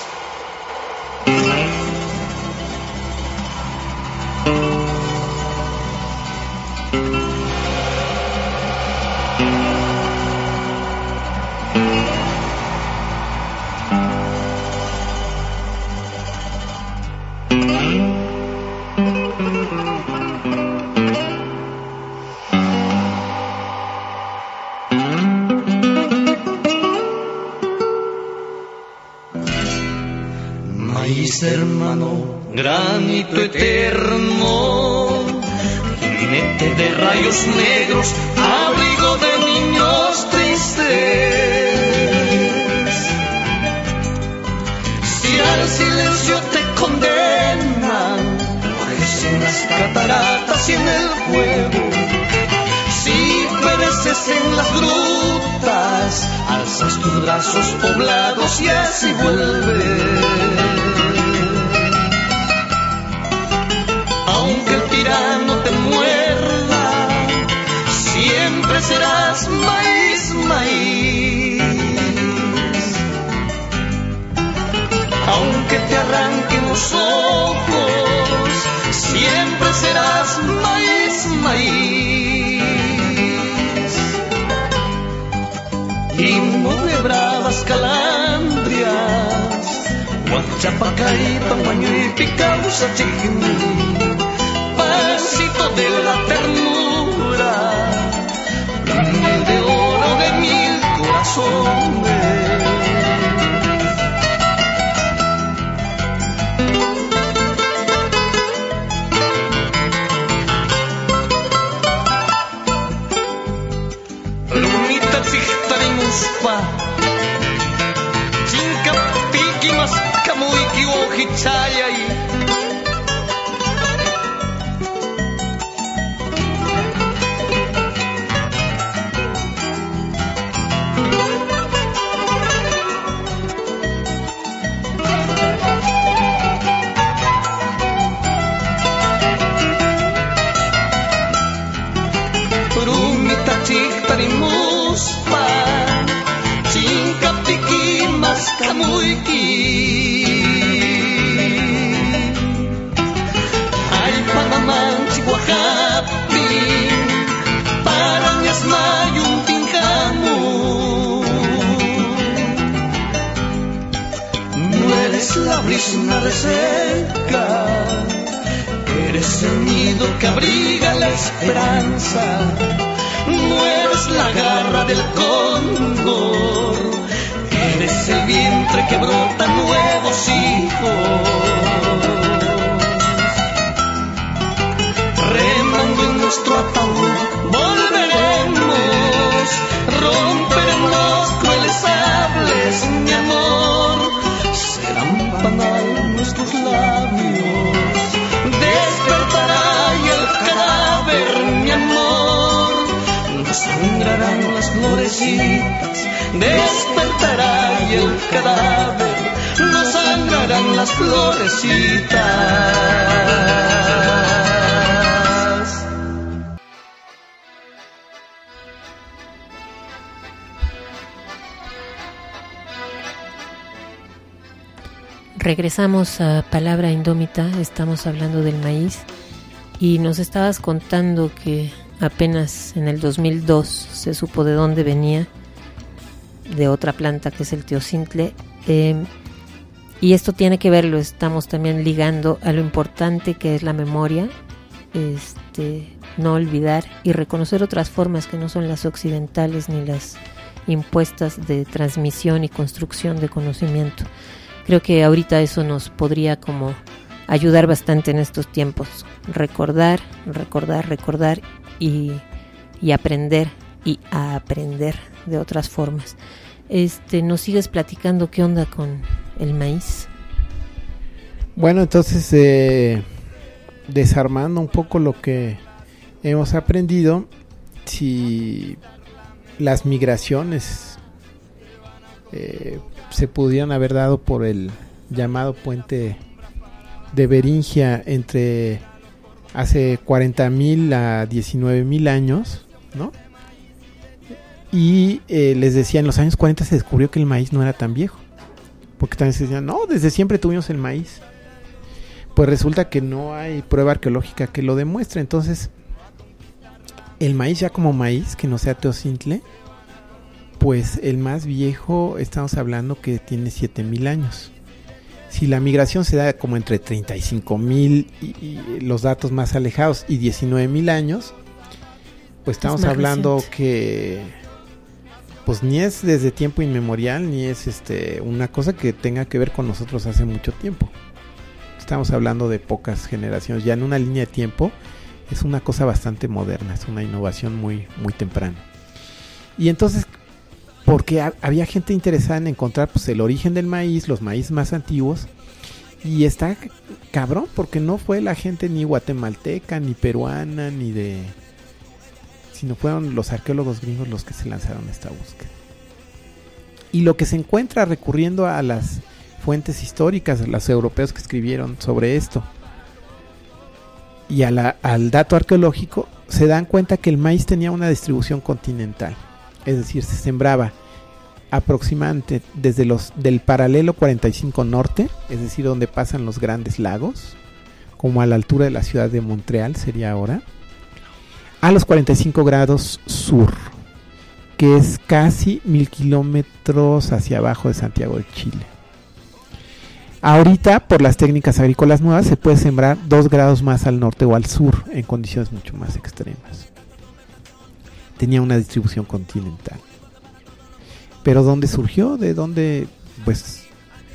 Hermano, granito eterno, jinete de rayos negros, abrigo de niños tristes. Si al silencio te condenan, parecen las cataratas y en el fuego. Si pereces en las grutas, alzas tus brazos poblados y así vuelves. Aunque el tirano te muerda, siempre serás maíz, maíz. Aunque te arranquen los ojos, siempre serás maíz, maíz. Himno de bravas calandrias, Huachapacay, Tamaño y Picausa, Chiquimí, pasito de la ternura, mil de oro de mil corazones. Lumita tzihtarimospa, chinka pikimas kamuiki ojichayay. Chiktarimospa, chinkapikimas kamuiki. Ay, Panamán, Chihuahapi, Parañas, Mayum, Pinjamu. No eres la brisna reseca, eres el nido que abriga la esperanza. No eres la garra del cóndor, eres el vientre que brota nuevos hijos. Remando en nuestro ataúd volveremos, romperemos crueles sables, mi amor. Serán panal nuestros labios, despertará y el cadáver, mi amor. Sangrarán las florecitas, despertará y el cadáver, no sangrarán las florecitas. Regresamos a Palabra Indómita, estamos hablando del maíz y nos estabas contando que apenas en el dos mil dos se supo de dónde venía, de otra planta que es el teocintle, eh, y esto tiene que ver, lo estamos también ligando a lo importante que es la memoria, este, no olvidar y reconocer otras formas que no son las occidentales ni las impuestas de transmisión y construcción de conocimiento. Creo que ahorita eso nos podría como ayudar bastante en estos tiempos. Recordar, recordar, recordar y, y aprender y a aprender de otras formas. Este, ¿nos sigues platicando qué onda con el maíz? Bueno, entonces eh, desarmando un poco lo que hemos aprendido, si las migraciones eh, se pudieran haber dado por el llamado puente de Beringia entre hace cuarenta mil a diecinueve mil años, ¿no? Y eh, les decía, en los años cuarenta se descubrió que el maíz no era tan viejo, porque también se decían, no, desde siempre tuvimos el maíz. Pues resulta que no hay prueba arqueológica que lo demuestre. Entonces, el maíz ya como maíz, que no sea teocintle, pues el más viejo estamos hablando que tiene siete mil años. Si la migración se da como entre treinta y cinco mil y, y los datos más alejados y diecinueve mil años, pues estamos hablando reciente. Que pues ni es desde tiempo inmemorial, ni es este una cosa que tenga que ver con nosotros hace mucho tiempo. Estamos hablando de pocas generaciones, ya en una línea de tiempo es una cosa bastante moderna, es una innovación muy, muy temprana. Y entonces, porque ha, había gente interesada en encontrar pues el origen del maíz, los maíz más antiguos, y está cabrón porque no fue la gente ni guatemalteca, ni peruana, ni de... sino fueron los arqueólogos gringos los que se lanzaron a esta búsqueda. Y lo que se encuentra recurriendo a las fuentes históricas, los europeos que escribieron sobre esto, y a la, al dato arqueológico, se dan cuenta que el maíz tenía una distribución continental, es decir, se sembraba aproximadamente desde los del paralelo cuarenta y cinco norte, es decir, donde pasan los grandes lagos, como a la altura de la ciudad de Montreal sería ahora, a los cuarenta y cinco grados sur, que es casi mil kilómetros hacia abajo de Santiago de Chile. Ahorita, por las técnicas agrícolas nuevas, se puede sembrar dos grados más al norte o al sur, en condiciones mucho más extremas. Tenía una distribución continental. Pero ¿dónde surgió? ¿De dónde? Pues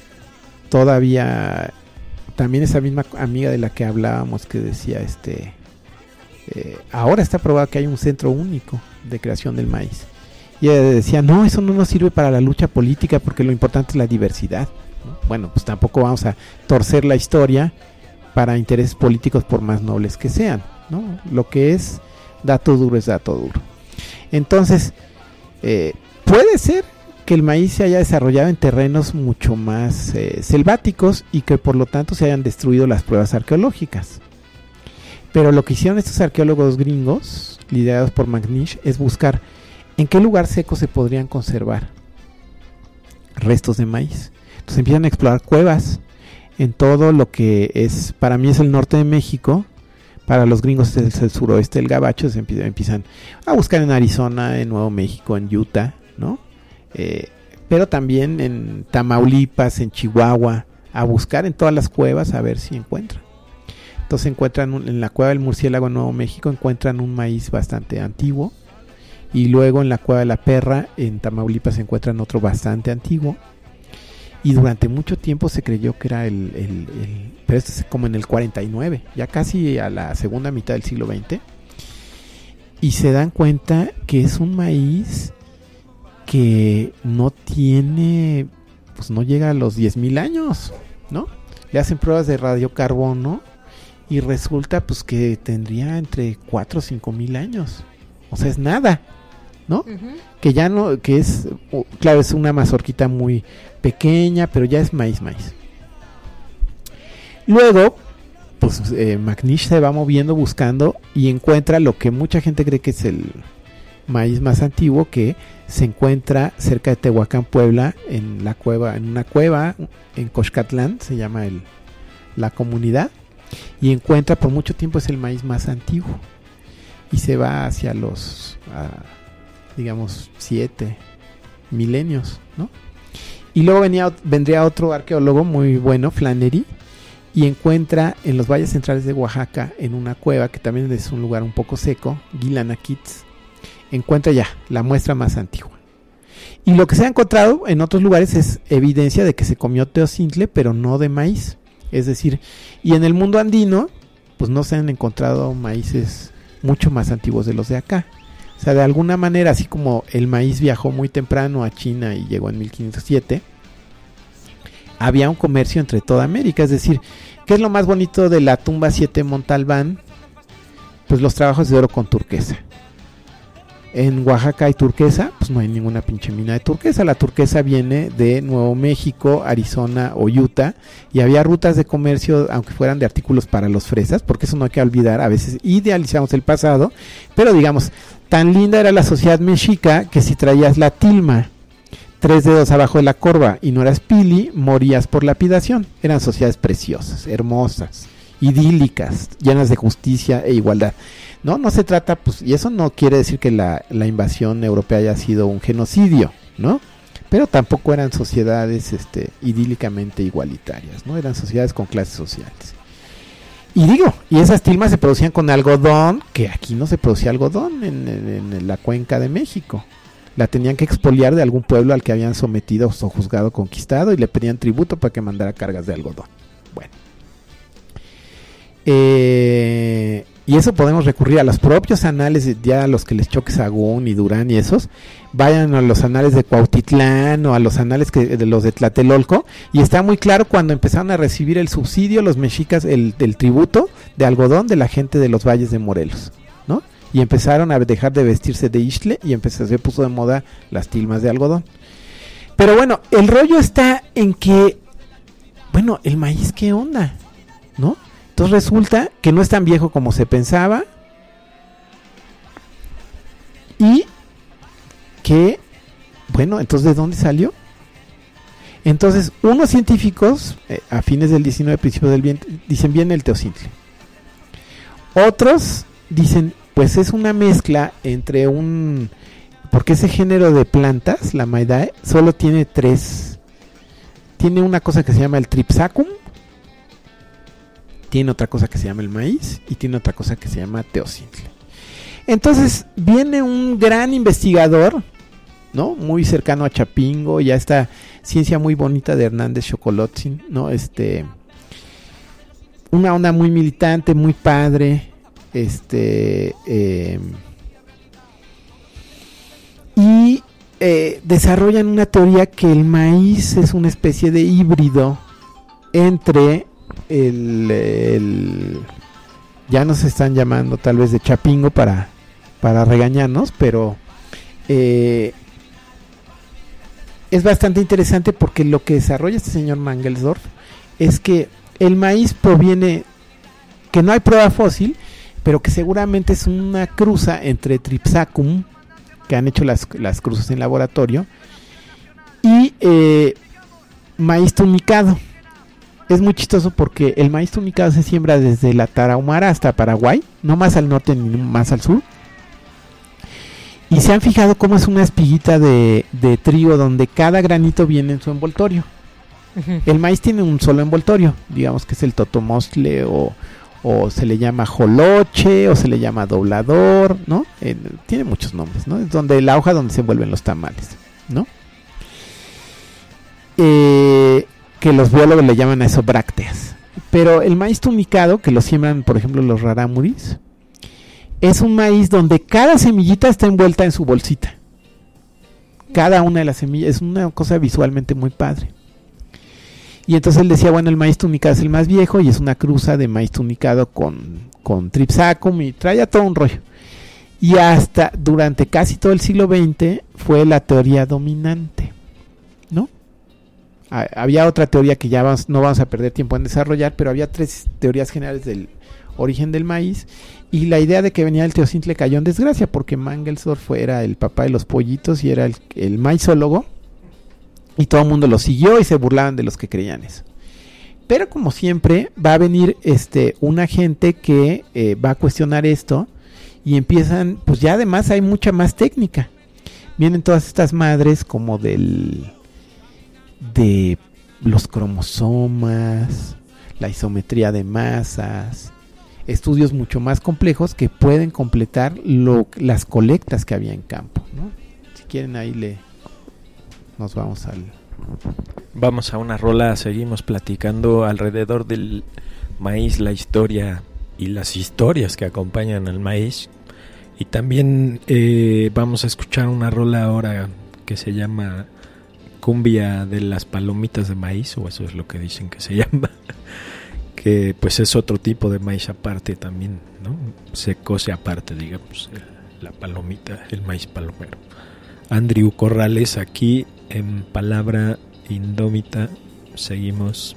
todavía, también esa misma amiga de la que hablábamos que decía, este, eh, ahora está probado que hay un centro único de creación del maíz. Y ella decía, no, eso no nos sirve para la lucha política porque lo importante es la diversidad. ¿No? Bueno, pues tampoco vamos a torcer la historia para intereses políticos por más nobles que sean, ¿no? Lo que es dato duro es dato duro. Entonces, eh, puede ser que el maíz se haya desarrollado en terrenos mucho más eh, selváticos y que por lo tanto se hayan destruido las pruebas arqueológicas. Pero lo que hicieron estos arqueólogos gringos, liderados por McNish, es buscar en qué lugar seco se podrían conservar restos de maíz. Entonces empiezan a explorar cuevas en todo lo que es, para mí es el norte de México, para los gringos es el suroeste del Gabacho. Se empiezan, empiezan a buscar en Arizona, en Nuevo México, en Utah, ¿no? Eh, pero también en Tamaulipas, en Chihuahua, a buscar en todas las cuevas a ver si encuentran. Entonces encuentran un, en la cueva del Murciélago en Nuevo México encuentran un maíz bastante antiguo, y luego en la cueva de la Perra en Tamaulipas se encuentran otro bastante antiguo. Y durante mucho tiempo se creyó que era el, el, el... Pero esto es como en el cuarenta y nueve, ya casi a la segunda mitad del siglo veinte. Y se dan cuenta que es un maíz que no tiene... Pues no llega a los diez mil años, ¿no? Le hacen pruebas de radiocarbono y resulta pues que tendría entre cuatro o cinco mil años. O sea, es nada, ¿no? Uh-huh. Que ya no... Que es... Claro, es una mazorquita muy... pequeña, pero ya es maíz, maíz. Luego, pues eh, McNish se va moviendo buscando y encuentra lo que mucha gente cree que es el maíz más antiguo, que se encuentra cerca de Tehuacán, Puebla, en la cueva, en una cueva en Coxcatlán, se llama el, la comunidad, y encuentra por mucho tiempo es el maíz más antiguo y se va hacia los, uh, digamos, siete milenios, ¿no? Y luego venía, vendría otro arqueólogo muy bueno, Flannery, y encuentra en los valles centrales de Oaxaca, en una cueva que también es un lugar un poco seco, Guilanakitz, encuentra ya la muestra más antigua. Y lo que se ha encontrado en otros lugares es evidencia de que se comió teocintle, pero no de maíz. Es decir, y en el mundo andino, pues no se han encontrado maíces mucho más antiguos de los de acá. O sea, de alguna manera, así como el maíz viajó muy temprano a China y llegó en mil quinientos siete, había un comercio entre toda América. Es decir, ¿qué es lo más bonito de la tumba siete Montalbán? Pues los trabajos de oro con turquesa. En Oaxaca hay turquesa, pues no hay ninguna pinche mina de turquesa. La turquesa viene de Nuevo México, Arizona o Utah, y había rutas de comercio, aunque fueran de artículos para los fresas, porque eso no hay que olvidar. A veces idealizamos el pasado, pero digamos, tan linda era la sociedad mexica que si traías la tilma tres dedos abajo de la corva y no eras pili, morías por lapidación. Eran sociedades preciosas, hermosas, idílicas, llenas de justicia e igualdad. No, no se trata, pues, y eso no quiere decir que la, la invasión europea haya sido un genocidio, ¿no? Pero tampoco eran sociedades este, idílicamente igualitarias, ¿no? Eran sociedades con clases sociales. Y digo, y esas tilmas se producían con algodón, que aquí no se producía algodón en, en, en la cuenca de México. La tenían que expoliar de algún pueblo al que habían sometido o juzgado, conquistado, y le pedían tributo para que mandara cargas de algodón. Bueno. Eh... Y eso podemos recurrir a los propios anales, ya a los que les choque Sagún y Durán y esos, vayan a los anales de Cuautitlán o a los anales que, de los de Tlatelolco, y está muy claro cuando empezaron a recibir el subsidio los mexicas, el, el tributo de algodón de la gente de los valles de Morelos, ¿no? Y empezaron a dejar de vestirse de ixtle y empezó, se puso de moda las tilmas de algodón. Pero bueno, el rollo está en que, bueno, el maíz, ¿qué onda? ¿No? Entonces resulta que no es tan viejo como se pensaba y que, bueno, entonces ¿de dónde salió? Entonces unos científicos eh, a fines del diecinueve, principios del veinte, dicen viene el teocintle. Otros dicen pues es una mezcla entre un, porque ese género de plantas, la Maidae, solo tiene tres, tiene una cosa que se llama el Tripsacum, tiene otra cosa que se llama el maíz y tiene otra cosa que se llama teocintle. Entonces viene un gran investigador, ¿no? Muy cercano a Chapingo, ya esta ciencia muy bonita de Hernández Xocolotzin, ¿no? Este, una onda muy militante, muy padre, este, eh, y eh, desarrollan una teoría que el maíz es una especie de híbrido entre El, el ya nos están llamando tal vez de Chapingo para, para regañarnos, pero eh, es bastante interesante porque lo que desarrolla este señor Mangelsdorf es que el maíz proviene, que no hay prueba fósil, pero que seguramente es una cruza entre Tripsacum, que han hecho las, las cruzas en laboratorio, y eh, maíz tunicado. Es muy chistoso porque el maíz tunicado se siembra desde la Tarahumara hasta Paraguay, no más al norte ni más al sur. Y se han fijado cómo es una espiguita de, de trigo donde cada granito viene en su envoltorio. Uh-huh. El maíz tiene un solo envoltorio, digamos que es el totomostle o, o se le llama joloche o se le llama doblador, ¿no? Eh, tiene muchos nombres, ¿no? Es donde la hoja donde se envuelven los tamales, ¿no? Eh... que los biólogos le llaman a eso brácteas. Pero el maíz tunicado, que lo siembran por ejemplo los rarámuris, es un maíz donde cada semillita está envuelta en su bolsita. Cada una de las semillas, es una cosa visualmente muy padre. Y entonces él decía, bueno, el maíz tunicado es el más viejo y es una cruza de maíz tunicado con, con Tripsacum y traía todo un rollo. Y hasta durante casi todo el siglo veinte fue la teoría dominante, ¿no? Había otra teoría que ya vamos, no vamos a perder tiempo en desarrollar, pero había tres teorías generales del origen del maíz, y la idea de que venía el teocintle cayó en desgracia porque Mangelsdorf era el papá de los pollitos y era el, el maizólogo, y todo el mundo lo siguió y se burlaban de los que creían eso. Pero como siempre va a venir este una gente que eh, va a cuestionar esto, y empiezan, pues ya además hay mucha más técnica. Vienen todas estas madres como del de los cromosomas, la isometría de masas, estudios mucho más complejos que pueden completar lo, las colectas que había en campo, ¿no? Si quieren ahí le nos vamos al... Vamos a una rola, seguimos platicando alrededor del maíz, la historia y las historias que acompañan al maíz. Y también eh, vamos a escuchar una rola ahora que se llama Cumbia de las Palomitas de Maíz, o eso es lo que dicen que se llama, que pues es otro tipo de maíz aparte también, ¿no? Se cose aparte, digamos, el, la palomita, el maíz palomero. Andrew Corrales aquí en Palabra Indómita, seguimos.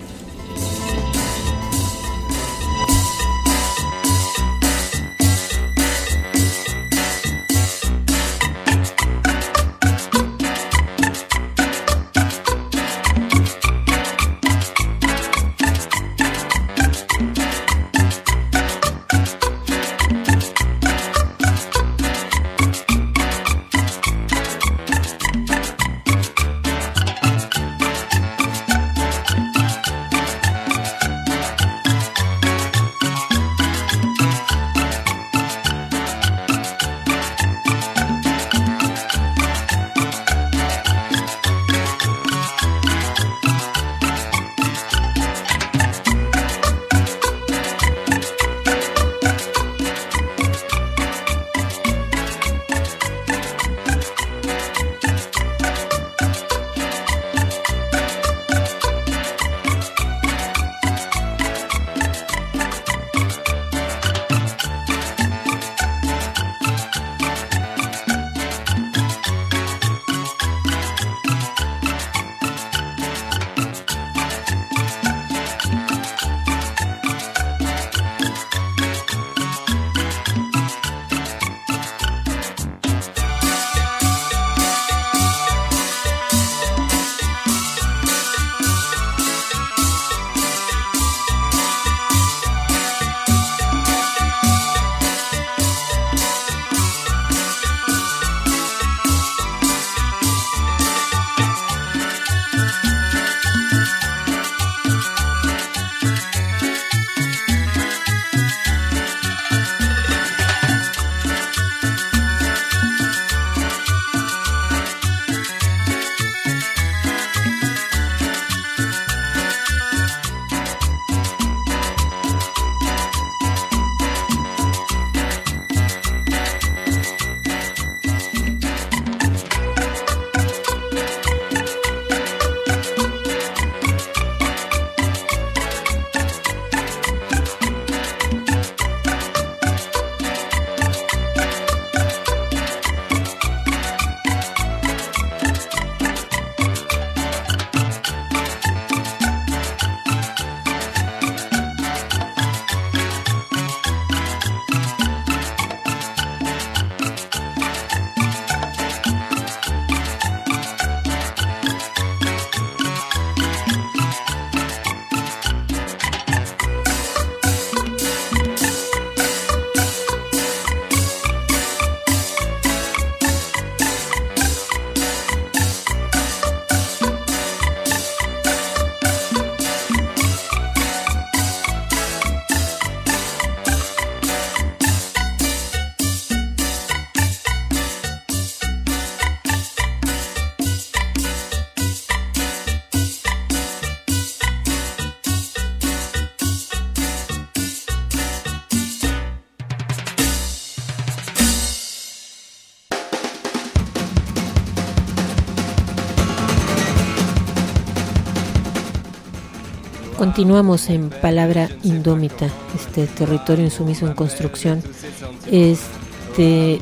Continuamos en Palabra Indómita, este territorio insumiso en construcción, este,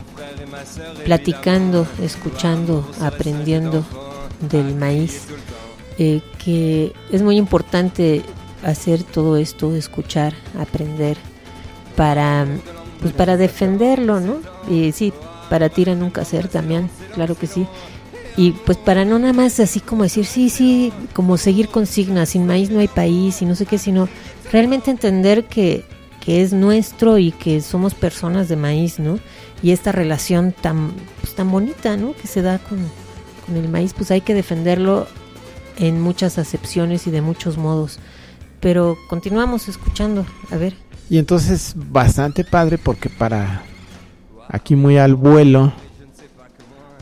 platicando, escuchando, aprendiendo del maíz, eh, que es muy importante hacer todo esto, escuchar, aprender, para, pues para defenderlo, ¿no? Y sí, para tirar nunca hacer también, claro que sí. Y pues para no nada más así como decir, sí, sí, como seguir consignas, sin maíz no hay país y no sé qué, sino realmente entender que, que es nuestro y que somos personas de maíz, ¿no? Y esta relación tan, pues, tan bonita, ¿no? Que se da con, con el maíz, pues hay que defenderlo en muchas acepciones y de muchos modos. Pero continuamos escuchando, a ver. Y entonces bastante padre porque para aquí muy al vuelo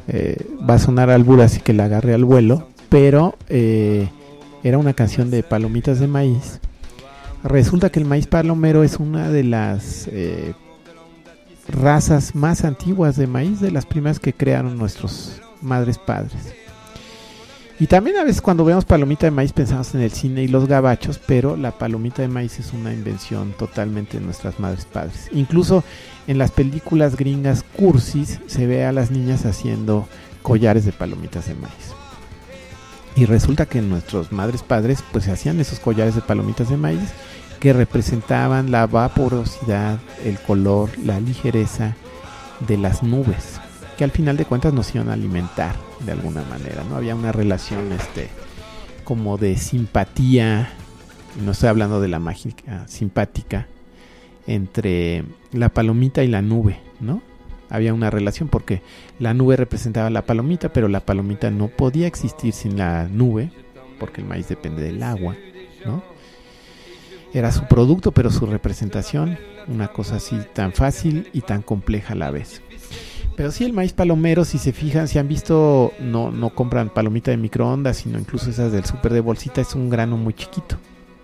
eh, va a sonar albur, así que la agarré al vuelo, pero eh, era una canción de Palomitas de Maíz. Resulta que el maíz palomero es una de las eh, razas más antiguas de maíz, de las primeras que crearon nuestros madres padres. Y también a veces cuando vemos palomita de maíz pensamos en el cine y los gabachos, pero la palomita de maíz es una invención totalmente de nuestras madres padres. Incluso en las películas gringas cursis se ve a las niñas haciendo collares de palomitas de maíz. Y resulta que nuestros madres padres pues se hacían esos collares de palomitas de maíz que representaban la vaporosidad, el color, la ligereza de las nubes, que al final de cuentas nos iban a alimentar de alguna manera, ¿no? Había una relación este como de simpatía, no estoy hablando de la mágica, simpática, entre la palomita y la nube, ¿no? Había una relación porque la nube representaba la palomita, pero la palomita no podía existir sin la nube, porque el maíz depende del agua, ¿no? Era su producto, pero su representación, una cosa así tan fácil y tan compleja a la vez. Pero sí, el maíz palomero, si se fijan, si han visto, no, no compran palomita de microondas, sino incluso esas del súper de bolsita, es un grano muy chiquito.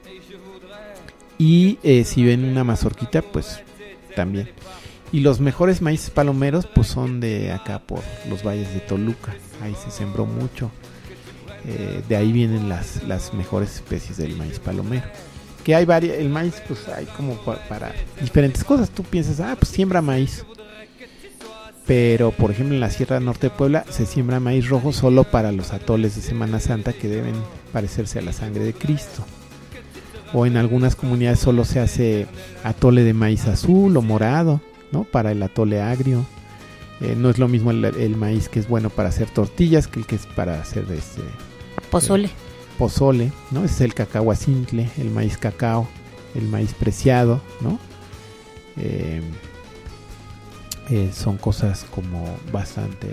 Y eh, si ven una mazorquita, pues también. Y los mejores maíces palomeros, pues son de acá por los valles de Toluca. Ahí se sembró mucho. Eh, de ahí vienen las, las mejores especies del maíz palomero. Que hay varias, el maíz, pues hay como para, para diferentes cosas. Tú piensas, ah, pues siembra maíz. Pero, por ejemplo, en la Sierra Norte de Puebla se siembra maíz rojo solo para los atoles de Semana Santa que deben parecerse a la sangre de Cristo. O en algunas comunidades solo se hace atole de maíz azul o morado, ¿no? Para el atole agrio. Eh, no es lo mismo el, el maíz que es bueno para hacer tortillas que el que es para hacer este pozole. Eh, pozole, ¿no? Ese es el cacahuacintle, el maíz cacao, el maíz preciado, ¿no? Eh, eh, son cosas como bastante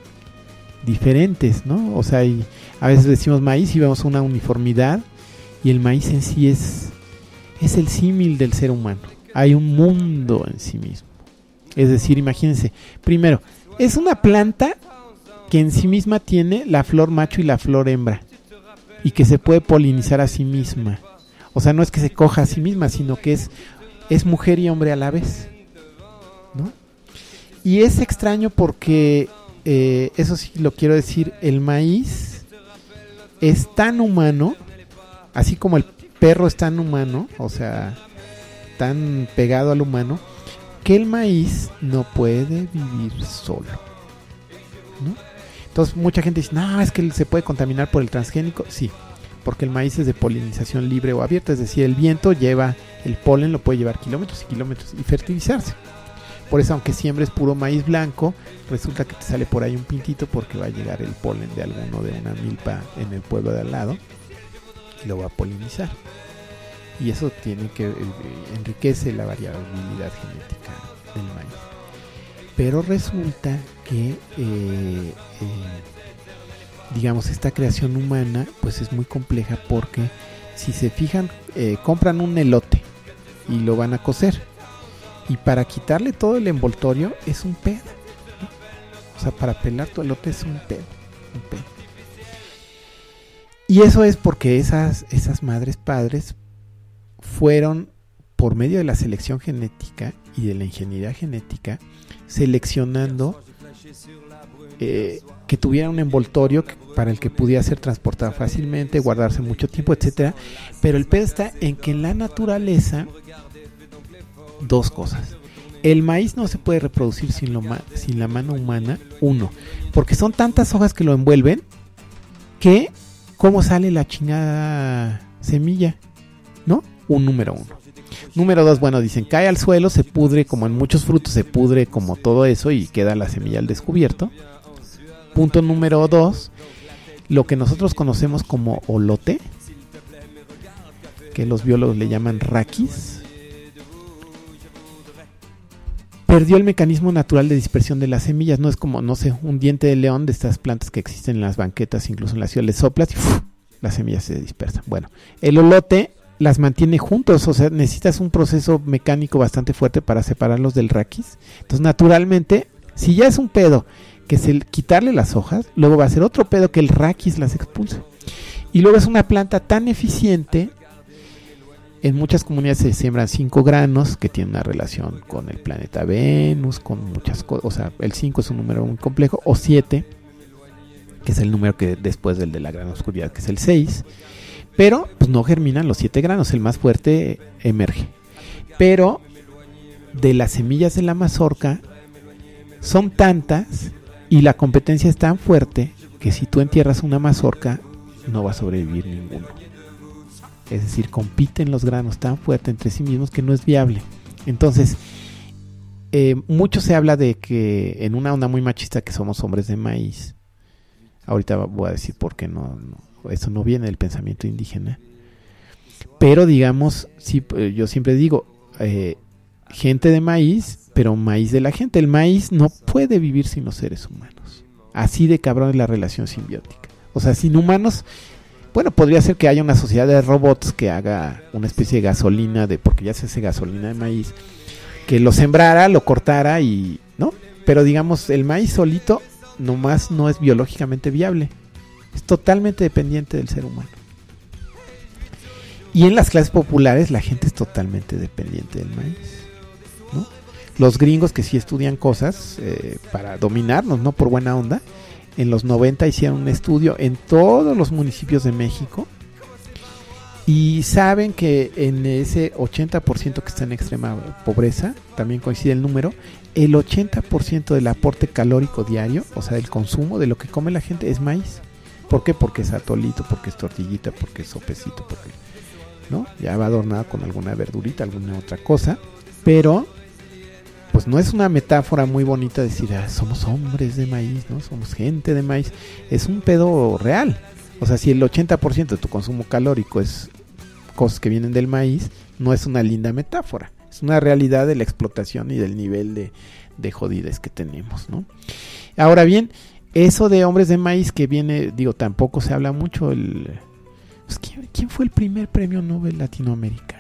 diferentes, ¿no? O sea, y a veces decimos maíz y vemos una uniformidad, y el maíz en sí es, es el símil del ser humano. Hay un mundo en sí mismo. Es decir, imagínense, primero, es una planta que en sí misma tiene la flor macho y la flor hembra, y que se puede polinizar a sí misma. O sea, no es que se coja a sí misma, sino que es, es mujer y hombre a la vez, ¿no? Y es extraño porque, eh, eso sí lo quiero decir, el maíz es tan humano, así como el perro es tan humano, o sea, tan pegado al humano, que el maíz no puede vivir solo, ¿no? Entonces mucha gente dice, no, es que se puede contaminar por el transgénico. Sí, porque el maíz es de polinización libre o abierta, es decir, el viento lleva el polen, lo puede llevar kilómetros y kilómetros y fertilizarse. Por eso, aunque siembres puro maíz blanco, resulta que te sale por ahí un pintito porque va a llegar el polen de alguno de una milpa en el pueblo de al lado y lo va a polinizar. Y eso tiene que eh, enriquece la variabilidad genética del maíz. Pero resulta que, eh, eh, digamos, esta creación humana pues es muy compleja porque si se fijan, eh, compran un elote y lo van a cocer. Y para quitarle todo el envoltorio es un pedo, ¿no? O sea, para pelar tu elote es un pedo, un pedo. Y eso es porque esas, esas madres padres fueron, por medio de la selección genética y de la ingeniería genética, seleccionando eh, que tuviera un envoltorio que, para el que pudiera ser transportado fácilmente, guardarse mucho tiempo, etcétera. Pero el pedo está en que en la naturaleza, dos cosas. El maíz no se puede reproducir sin, lo ma- sin la mano humana, uno, porque son tantas hojas que lo envuelven que ¿cómo sale la chingada semilla? ¿No? Un número uno. Número dos, bueno, dicen, cae al suelo, se pudre, como en muchos frutos se pudre como todo eso y queda la semilla al descubierto. Punto número dos, lo que nosotros conocemos como olote, que los biólogos le llaman raquis, perdió el mecanismo natural de dispersión de las semillas. No es como, no sé, un diente de león de estas plantas que existen en las banquetas, incluso en la ciudad, le soplas y ¡fuf!, las semillas se dispersan. Bueno, el olote las mantiene juntos, o sea, necesitas un proceso mecánico bastante fuerte para separarlos del raquis. Entonces, naturalmente, si ya es un pedo que es el quitarle las hojas, luego va a ser otro pedo que el raquis las expulse. Y luego es una planta tan eficiente. En muchas comunidades se siembran cinco granos que tienen una relación con el planeta Venus, con muchas cosas. O sea, el cinco es un número muy complejo, o siete, que es el número que después del de la gran oscuridad, que es el seis. Pero pues no germinan los siete granos, el más fuerte emerge. Pero de las semillas de la mazorca son tantas y la competencia es tan fuerte que si tú entierras una mazorca no va a sobrevivir ninguno. Es decir, compiten los granos tan fuerte entre sí mismos que no es viable. Entonces, eh, mucho se habla de que en una onda muy machista que somos hombres de maíz. Ahorita voy a decir por qué no, no eso no viene del pensamiento indígena. Pero digamos, sí, yo siempre digo, eh, gente de maíz, pero maíz de la gente. El maíz no puede vivir sin los seres humanos. Así de cabrón es la relación simbiótica. O sea, sin humanos... Bueno, podría ser que haya una sociedad de robots que haga una especie de gasolina, de porque ya se hace gasolina de maíz, que lo sembrara, lo cortara y... ¿no? Pero digamos, el maíz solito nomás no es biológicamente viable. Es totalmente dependiente del ser humano. Y en las clases populares la gente es totalmente dependiente del maíz, ¿no? Los gringos que sí estudian cosas eh, para dominarnos, no por buena onda, en los noventa hicieron un estudio en todos los municipios de México y saben que en ese ochenta por ciento que está en extrema pobreza, también coincide el número, el ochenta por ciento del aporte calórico diario, o sea, del consumo de lo que come la gente es maíz. ¿Por qué? Porque es atolito, porque es tortillita, porque es sopecito, porque ¿no? Ya va adornada con alguna verdurita, alguna otra cosa, pero pues no es una metáfora muy bonita decir, ah, somos hombres de maíz, ¿no? Somos gente de maíz. Es un pedo real. O sea, si el ochenta por ciento de tu consumo calórico es cosas que vienen del maíz, no es una linda metáfora. Es una realidad de la explotación y del nivel de, de jodidez que tenemos, ¿no? Ahora bien, eso de hombres de maíz que viene, digo, tampoco se habla mucho. El, pues, ¿quién, ¿Quién fue el primer premio Nobel latinoamericano?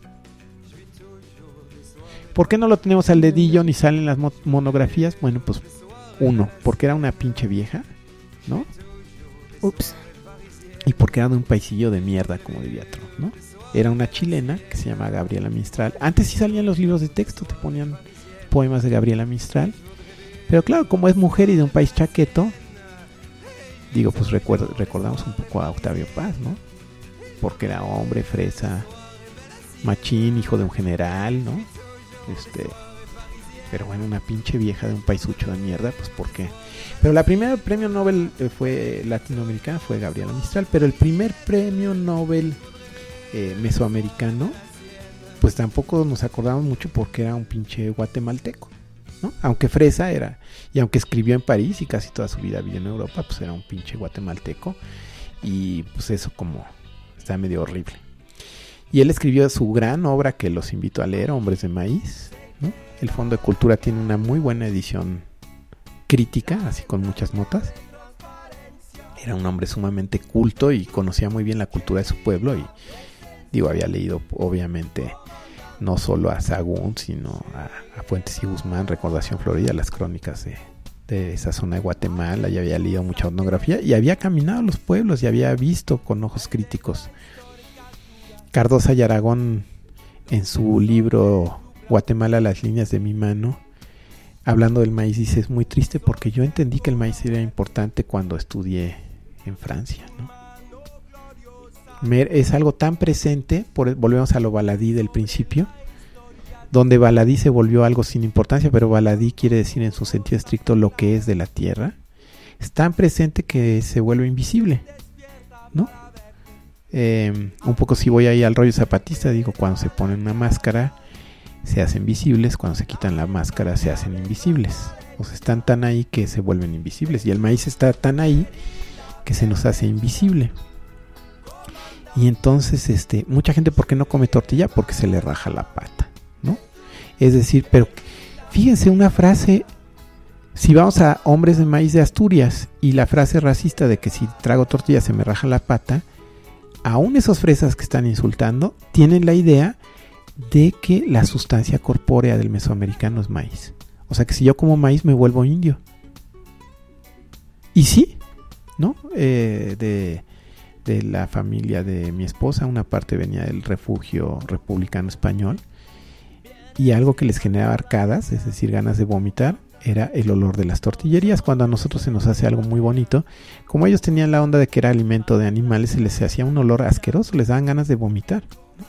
¿Por qué no lo tenemos al dedillo ni salen las mo- monografías? Bueno, pues uno, porque era una pinche vieja, ¿no? Ups. Y porque era de un paisillo de mierda, como diría Trump, ¿no? Era una chilena que se llama Gabriela Mistral. Antes sí salían los libros de texto, te ponían poemas de Gabriela Mistral. Pero claro, como es mujer y de un país chaqueto, digo, pues recuerdo, recordamos un poco a Octavio Paz, ¿no? Porque era hombre, fresa, machín, hijo de un general, ¿no? Este, pero bueno, una pinche vieja de un paisucho de mierda, pues ¿por qué? Pero la primera premio Nobel eh, fue latinoamericana, fue Gabriela Mistral, pero el primer premio Nobel eh, mesoamericano, pues tampoco nos acordamos mucho porque era un pinche guatemalteco, ¿no? Aunque fresa era, y aunque escribió en París y casi toda su vida vivió en Europa, pues era un pinche guatemalteco, y pues eso como está medio horrible. Y él escribió su gran obra que los invito a leer, Hombres de Maíz, ¿no? El Fondo de Cultura tiene una muy buena edición crítica, así con muchas notas. Era un hombre sumamente culto y conocía muy bien la cultura de su pueblo y, digo, había leído obviamente no solo a Sahagún, sino a, a Fuentes y Guzmán, Recordación Florida, las crónicas de, de esa zona de Guatemala, y había leído mucha etnografía y había caminado a los pueblos y había visto con ojos críticos. Cardosa y Aragón, en su libro Guatemala, las líneas de mi mano, hablando del maíz, dice, es muy triste porque yo entendí que el maíz era importante cuando estudié en Francia, ¿no? Es algo tan presente, por, volvemos a lo baladí del principio, donde baladí se volvió algo sin importancia, pero baladí quiere decir en su sentido estricto lo que es de la tierra. Es tan presente que se vuelve invisible, ¿no? Eh, un poco si voy ahí al rollo zapatista, digo, cuando se ponen una máscara se hacen visibles, cuando se quitan la máscara se hacen invisibles, o sea, están tan ahí que se vuelven invisibles, y el maíz está tan ahí que se nos hace invisible. Y entonces este mucha gente, ¿por qué no come tortilla? Porque se le raja la pata, ¿no? Es decir, pero fíjense una frase, si vamos a Hombres de Maíz de Asturias y la frase racista de que si trago tortilla se me raja la pata, aún esos fresas que están insultando tienen la idea de que la sustancia corpórea del mesoamericano es maíz. O sea que si yo como maíz me vuelvo indio. Y sí, ¿no? Eh, de, de la familia de mi esposa, una parte venía del refugio republicano español, y algo que les generaba arcadas, es decir, ganas de vomitar, era el olor de las tortillerías. Cuando a nosotros se nos hace algo muy bonito, como ellos tenían la onda de que era alimento de animales, se les hacía un olor asqueroso, les daban ganas de vomitar.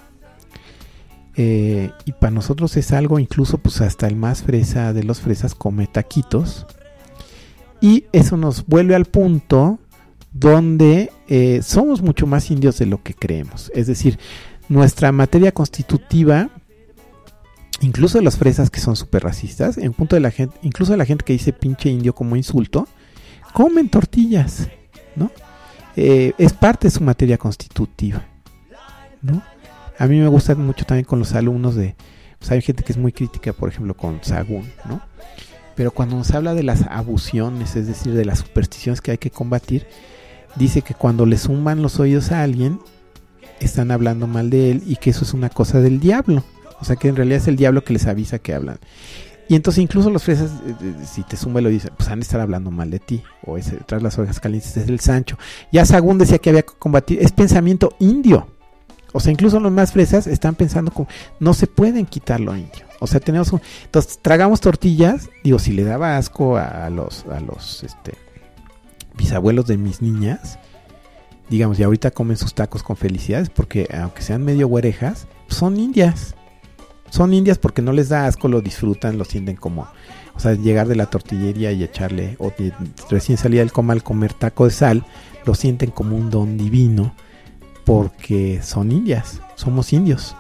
Eh, y para nosotros es algo, incluso pues hasta el más fresa de los fresas come taquitos, y eso nos vuelve al punto donde eh, somos mucho más indios de lo que creemos. Es decir, nuestra materia constitutiva, incluso de los fresas que son súper racistas, en punto de la gente, incluso de la gente que dice pinche indio como insulto, comen tortillas, ¿no? Eh, es parte de su materia constitutiva, ¿no? A mí me gusta mucho también con los alumnos de, pues hay gente que es muy crítica, por ejemplo, con Sahagún, ¿no? Pero cuando nos habla de las abusiones, es decir, de las supersticiones que hay que combatir, dice que cuando le zumban los oídos a alguien, están hablando mal de él y que eso es una cosa del diablo. O sea, que en realidad es el diablo que les avisa que hablan. Y entonces incluso los fresas, si te zumba el oído, pues han de estar hablando mal de ti. O ese, tras las orejas calientes es el Sancho. Ya Sahagún decía que había que combatir, es pensamiento indio. O sea, incluso los más fresas están pensando como, no se pueden quitar lo indio. O sea, tenemos un, entonces tragamos tortillas, digo, si le daba asco a, a los, a los, este, bisabuelos de mis niñas, digamos, y ahorita comen sus tacos con felicidades, porque aunque sean medio güerejas, son indias. Son indias porque no les da asco, lo disfrutan, lo sienten como, o sea, llegar de la tortillería y echarle, o de, recién salida del comal comer taco de sal, lo sienten como un don divino, porque son indias, somos indios.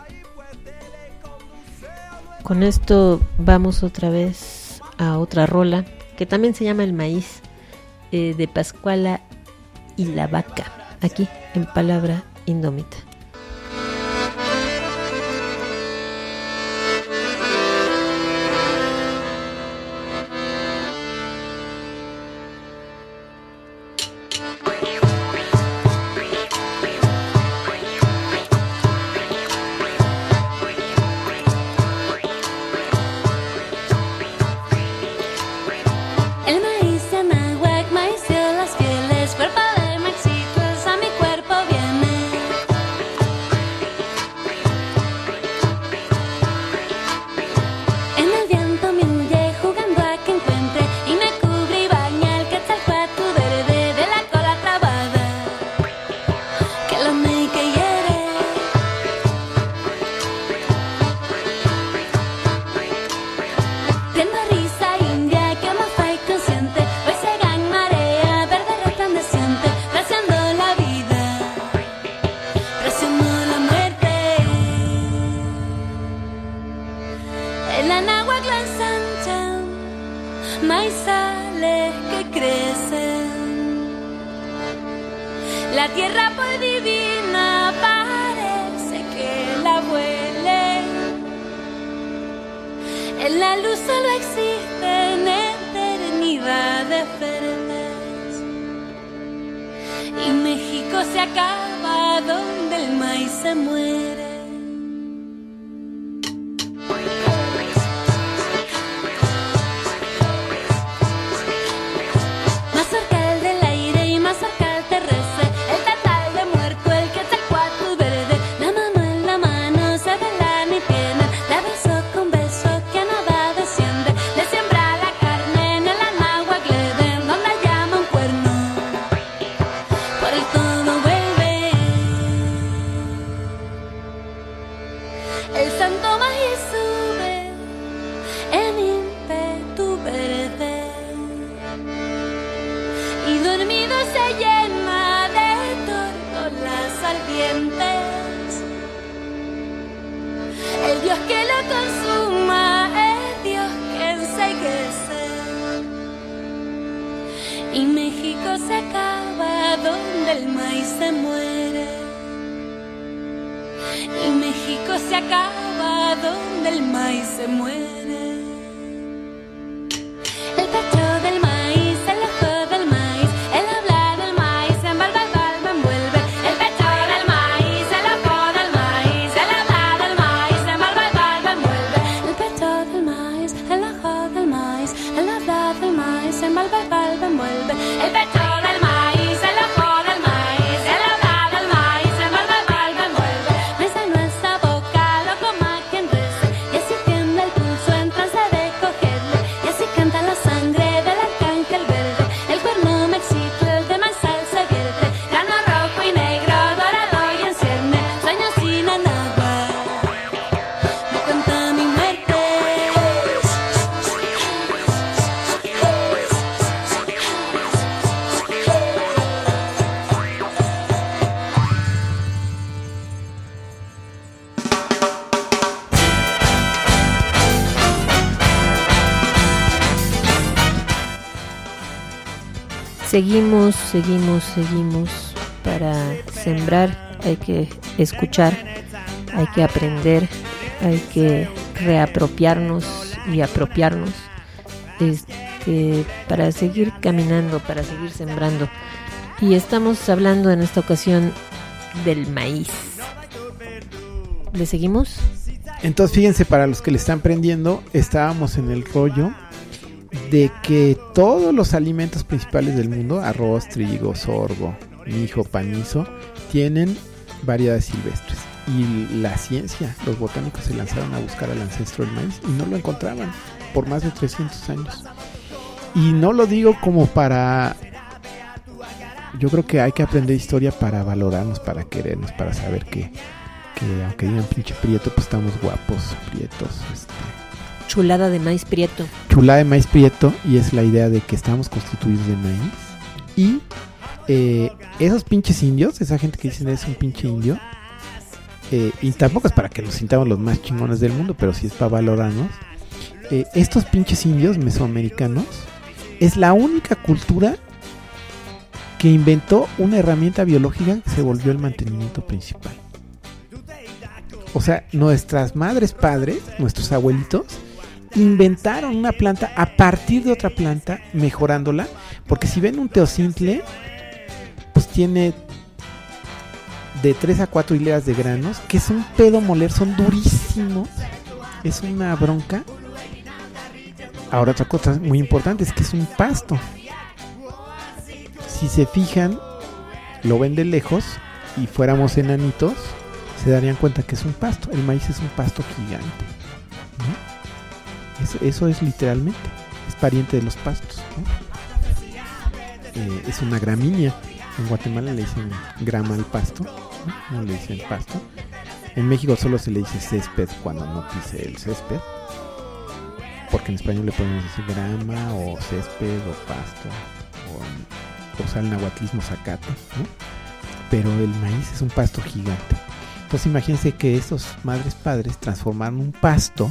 Con esto vamos otra vez a otra rola que también se llama El Maíz, eh, de Pascuala y la Vaca, aquí en Palabra Indómita. maizales que crecen. La tierra por divina parece que la huele. En la luz solo existen eternidades verdes. Y México se acaba donde el maíz se muere. Y México se acaba donde el maíz se muere. Y México se acaba donde el maíz se muere. El pecho del maíz, el ojo del maíz, el hablar del maíz, en balba, balba envuelve. El pecho del maíz, el ojo del maíz, el hablar del maíz, en balba, balba envuelve. El pecho del maíz, el ojo del maíz, el hablar del maíz, en balba, balba envuelve. El pecho seguimos, seguimos, seguimos. Para sembrar hay que escuchar, hay que aprender, hay que reapropiarnos y apropiarnos este, para seguir caminando, para seguir sembrando. Y estamos hablando en esta ocasión del maíz. ¿Le seguimos? Entonces fíjense, para los que le están prendiendo, estábamos en el rollo de que todos los alimentos principales del mundo, arroz, trigo, sorgo, mijo, panizo, tienen variedades silvestres. Y la ciencia, los botánicos se lanzaron a buscar al ancestro del maíz y no lo encontraban por más de trescientos años. Y no lo digo como para... Yo creo que hay que aprender historia para valorarnos, para querernos, para saber que, que aunque digan pinche prieto, pues estamos guapos, prietos. Este. Chulada de maíz prieto. Chulada de maíz prieto, y es la idea de que estamos constituidos de maíz. Y eh, esos pinches indios, esa gente que dicen es un pinche indio, eh, y tampoco es para que nos sintamos los más chingones del mundo, pero sí es para valorarnos. Eh, estos pinches indios mesoamericanos es la única cultura que inventó una herramienta biológica que se volvió el mantenimiento principal. O sea, nuestras madres padres, nuestros abuelitos, inventaron una planta a partir de otra planta, mejorándola, porque si ven un teocintle, pues tiene de tres a cuatro hileras de granos, que es un pedo moler, son durísimos, es una bronca. Ahora, otra cosa muy importante es que es un pasto. Si se fijan, lo ven de lejos y fuéramos enanitos, se darían cuenta que es un pasto. El maíz es un pasto gigante, ¿no? Eso, eso es literalmente, es pariente de los pastos, ¿no? Eh, es una gramínea. En Guatemala le dicen grama al pasto, ¿no? No le dicen pasto. En México solo se le dice césped cuando no pise el césped, porque en español le podemos decir grama o césped o pasto o, o usar el nahuatlismo zacate, ¿no? Pero el maíz es un pasto gigante. Entonces imagínense que esos madres padres transformaron un pasto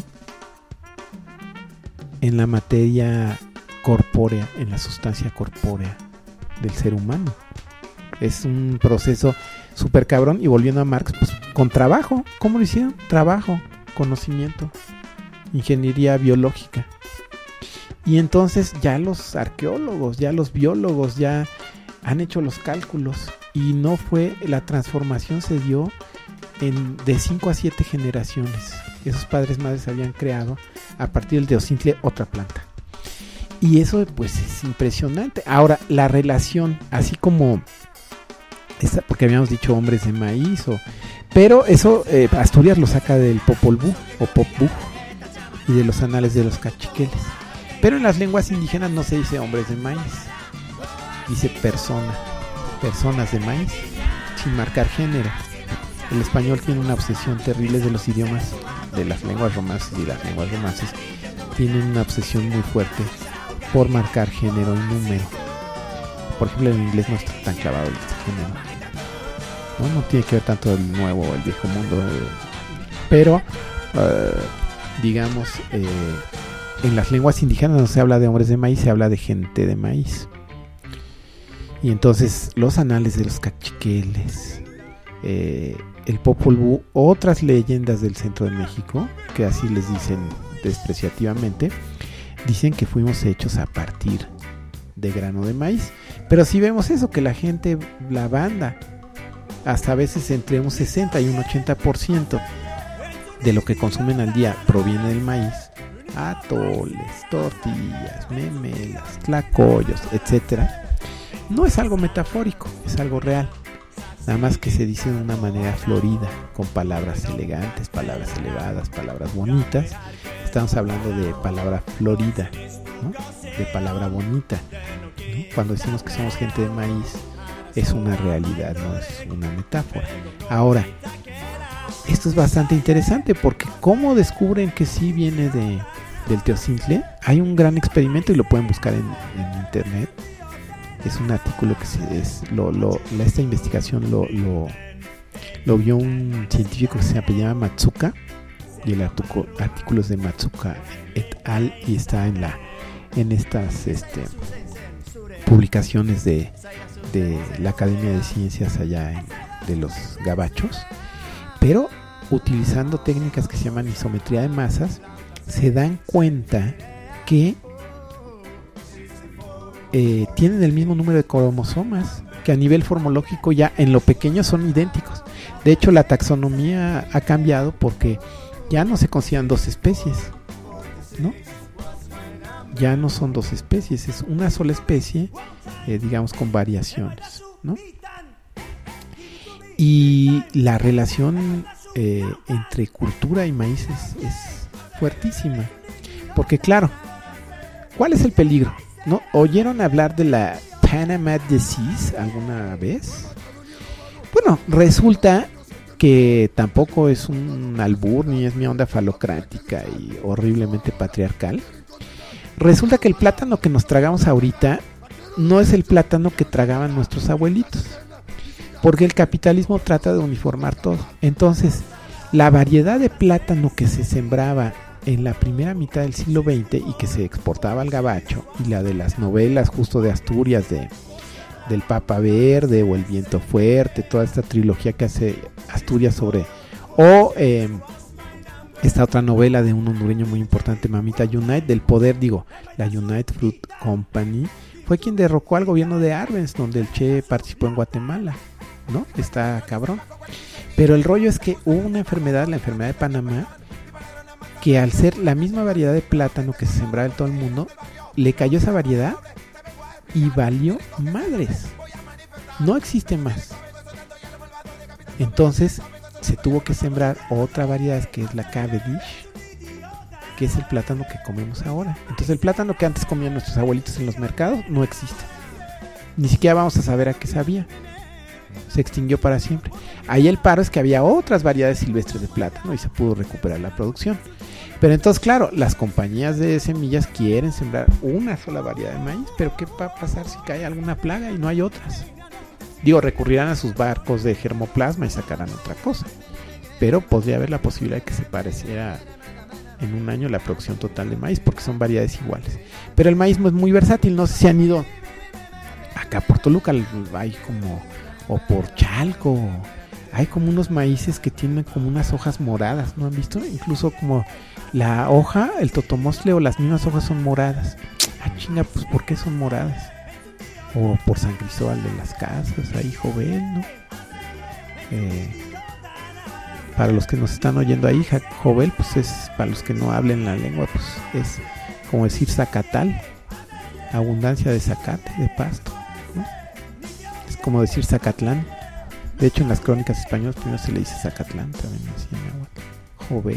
en la materia corpórea, en la sustancia corpórea del ser humano. Es un proceso súper cabrón. Y volviendo a Marx, pues con trabajo. ¿Cómo lo hicieron? Trabajo, conocimiento, ingeniería biológica. Y entonces ya los arqueólogos, ya los biólogos ya han hecho los cálculos, y no fue, la transformación se dio en de cinco a siete generaciones. Esos padres madres habían creado a partir del teocintle otra planta. Y eso pues es impresionante. Ahora, la relación, así como esta, porque habíamos dicho hombres de maíz, o, pero eso eh, Asturias lo saca del Popol Vuh o Pop Vuh y de los anales de los cachiqueles. Pero en las lenguas indígenas no se dice hombres de maíz, dice persona, personas de maíz, sin marcar género. El español tiene una obsesión terrible de los idiomas, de las lenguas romances y las lenguas romances tienen una obsesión muy fuerte por marcar género y número. Por ejemplo, en inglés no está tan clavado el género, no, no tiene que ver tanto el nuevo o el viejo mundo, eh, pero uh, digamos eh, en las lenguas indígenas no se habla de hombres de maíz, se habla de gente de maíz. Y entonces los anales de los cachiqueles, eh, el Popol Vuh, otras leyendas del centro de México, que así les dicen despreciativamente, dicen que fuimos hechos a partir de grano de maíz. Pero si vemos eso, que la gente, la banda, hasta a veces entre un sesenta y un ochenta por ciento de lo que consumen al día proviene del maíz. Atoles, tortillas, memelas, tlacoyos, etcétera. No es algo metafórico, es algo real. Nada más que se dice de una manera florida, con palabras elegantes, palabras elevadas, palabras bonitas. Estamos hablando de palabra florida, ¿no? De palabra bonita, ¿no? Cuando decimos que somos gente de maíz, es una realidad, no es una metáfora. Ahora, esto es bastante interesante, porque ¿cómo descubren que sí viene de, del teocintle? Hay un gran experimento y lo pueden buscar en, en internet. Es un artículo que se, es, lo, lo, esta investigación lo, lo, lo vio un científico que se apellida Matsuka, y el artículo, artículo es de Matsuka et al, y está en la en estas este, publicaciones de, de la Academia de Ciencias allá en, de los Gabachos, pero utilizando técnicas que se llaman isometría de masas, se dan cuenta que eh, tienen el mismo número de cromosomas, que a nivel formológico ya en lo pequeño son idénticos. De hecho, la taxonomía ha cambiado porque ya no se consideran dos especies, ¿no? Ya no son dos especies, es una sola especie, eh, digamos, con variaciones, ¿no? Y la relación eh, entre cultura y maíz es, es fuertísima, porque claro, ¿cuál es el peligro? ¿No? ¿Oyeron hablar de la Panama Disease alguna vez? Bueno, resulta que tampoco es un albur ni es mi onda falocrática y horriblemente patriarcal. Resulta que el plátano que nos tragamos ahorita no es el plátano que tragaban nuestros abuelitos, porque el capitalismo trata de uniformar todo. Entonces, la variedad de plátano que se sembraba en la primera mitad del siglo veinte y que se exportaba al gabacho, y la de las novelas justo de Asturias, de del Papa Verde o El Viento Fuerte, toda esta trilogía que hace Asturias sobre, o eh, esta otra novela de un hondureño muy importante, Mamita Unite, del poder, digo, la United Fruit Company, fue quien derrocó al gobierno de Arbenz, donde el Che participó en Guatemala, ¿no? Está cabrón. Pero el rollo es que hubo una enfermedad, la enfermedad de Panamá, que al ser la misma variedad de plátano que se sembraba en todo el mundo, le cayó esa variedad y valió madres. No existe más. Entonces se tuvo que sembrar otra variedad, que es la Cavendish, que es el plátano que comemos ahora. Entonces el plátano que antes comían nuestros abuelitos en los mercados no existe. Ni siquiera vamos a saber a qué sabía. Se extinguió para siempre. Ahí el paro es que había otras variedades silvestres de plátano y se pudo recuperar la producción. Pero entonces, claro, las compañías de semillas quieren sembrar una sola variedad de maíz, pero ¿qué va a pasar si cae alguna plaga y no hay otras? Digo, recurrirán a sus barcos de germoplasma y sacarán otra cosa, pero podría haber la posibilidad de que se pareciera en un año la producción total de maíz, porque son variedades iguales. Pero el maíz no es muy versátil. No sé si han ido acá por Toluca, hay como, o por Chalco, hay como unos maíces que tienen como unas hojas moradas, ¿no han visto? Incluso como la hoja, el totomostle o las mismas hojas son moradas. Ah, chinga, pues ¿por qué son moradas? O por San Cristóbal de las Casas, ahí Jovel, ¿no? Eh, para los que nos están oyendo ahí, Jovel, pues es, para los que no hablen la lengua, pues es como decir Zacatal, abundancia de zacate, de pasto, ¿no? Es como decir Zacatlán. De hecho, en las crónicas españolas primero se le dice Zacatlán, también así en agua. Jovel.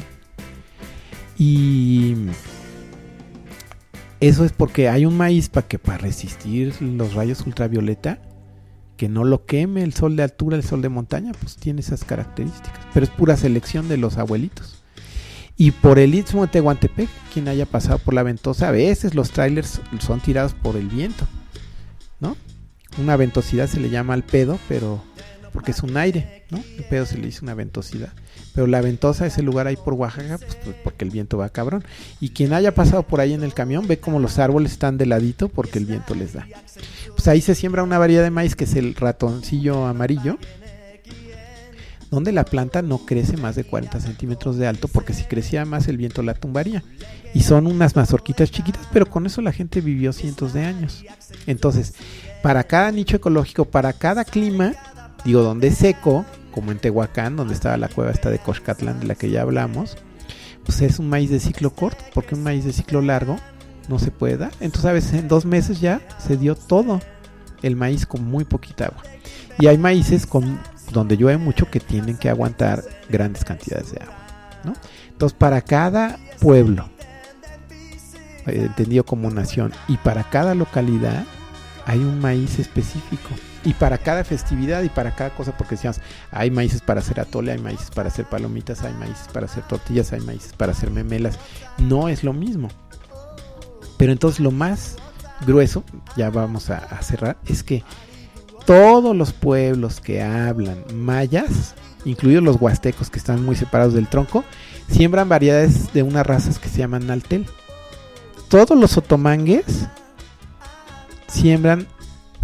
Y eso es porque hay un maíz para que para resistir los rayos ultravioleta, que no lo queme el sol de altura, el sol de montaña, pues tiene esas características. Pero es pura selección de los abuelitos. Y por el Istmo de Tehuantepec, quien haya pasado por la ventosa, a veces los trailers son tirados por el viento, ¿no? Una ventosidad se le llama al pedo, pero porque es un aire, ¿no? El pedo se le dice una ventosidad. Pero la ventosa, ese lugar ahí por Oaxaca, pues, pues porque el viento va cabrón. Y quien haya pasado por ahí en el camión ve como los árboles están de ladito porque el viento les da. Pues ahí se siembra una variedad de maíz que es el ratoncillo amarillo, donde la planta no crece más de cuarenta centímetros de alto, porque si crecía más el viento la tumbaría. Y son unas mazorquitas chiquitas, pero con eso la gente vivió cientos de años. Entonces, para cada nicho ecológico, para cada clima, digo, donde es seco, como en Tehuacán, donde estaba la cueva esta de Coxcatlán, de la que ya hablamos, pues es un maíz de ciclo corto, porque un maíz de ciclo largo no se puede dar. Entonces a veces en dos meses ya se dio todo el maíz con muy poquita agua. Y hay maíces con, donde llueve mucho, que tienen que aguantar grandes cantidades de agua, ¿no? Entonces para cada pueblo, entendido como nación, y para cada localidad hay un maíz específico. Y para cada festividad y para cada cosa, porque decíamos, hay maíces para hacer atole, hay maíces para hacer palomitas, hay maíces para hacer tortillas, hay maíces para hacer memelas. No es lo mismo. Pero entonces lo más grueso, ya vamos a, a cerrar, es que todos los pueblos que hablan mayas, incluidos los huastecos que están muy separados del tronco, siembran variedades de unas razas que se llaman naltel. Todos los otomangues siembran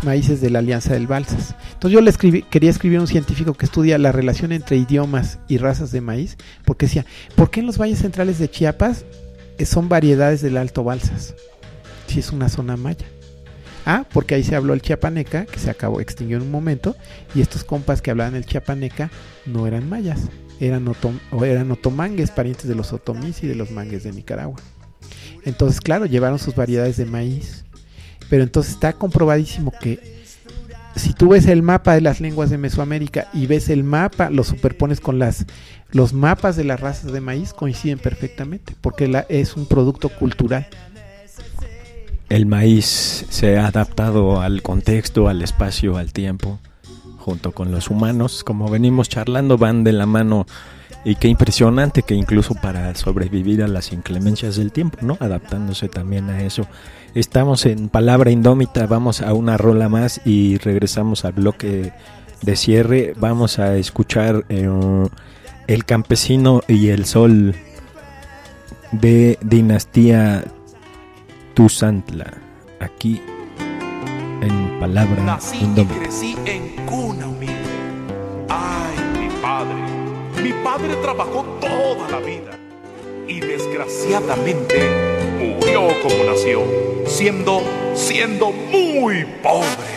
maíces de la Alianza del Balsas. Entonces yo le escribí, quería escribir a un científico que estudia la relación entre idiomas y razas de maíz, porque decía, ¿por qué en los valles centrales de Chiapas son variedades del Alto Balsas? Si es una zona maya. Ah, porque ahí se habló el chiapaneca, que se acabó, extinguió en un momento, y estos compas que hablaban el chiapaneca no eran mayas, eran, otom o eran otomangues, parientes de los otomís y de los mangues de Nicaragua. Entonces, claro, llevaron sus variedades de maíz, pero entonces está comprobadísimo que si tú ves el mapa de las lenguas de Mesoamérica y ves el mapa, lo superpones con las los mapas de las razas de maíz, coinciden perfectamente, porque la, es un producto cultural. El maíz se ha adaptado al contexto, al espacio, al tiempo, junto con los humanos, como venimos charlando, van de la mano. Y qué impresionante que incluso para sobrevivir a las inclemencias del tiempo, ¿no? Adaptándose también a eso. Estamos en Palabra Indómita, vamos a una rola más y regresamos al bloque de cierre. Vamos a escuchar eh, El Campesino y el Sol de Dinastía Tuzantla, aquí en Palabra Nací Indómita. y crecí en cuna humilde. Ay, mi padre. Mi padre trabajó toda la vida y desgraciadamente murió como nació, siendo, siendo muy pobre.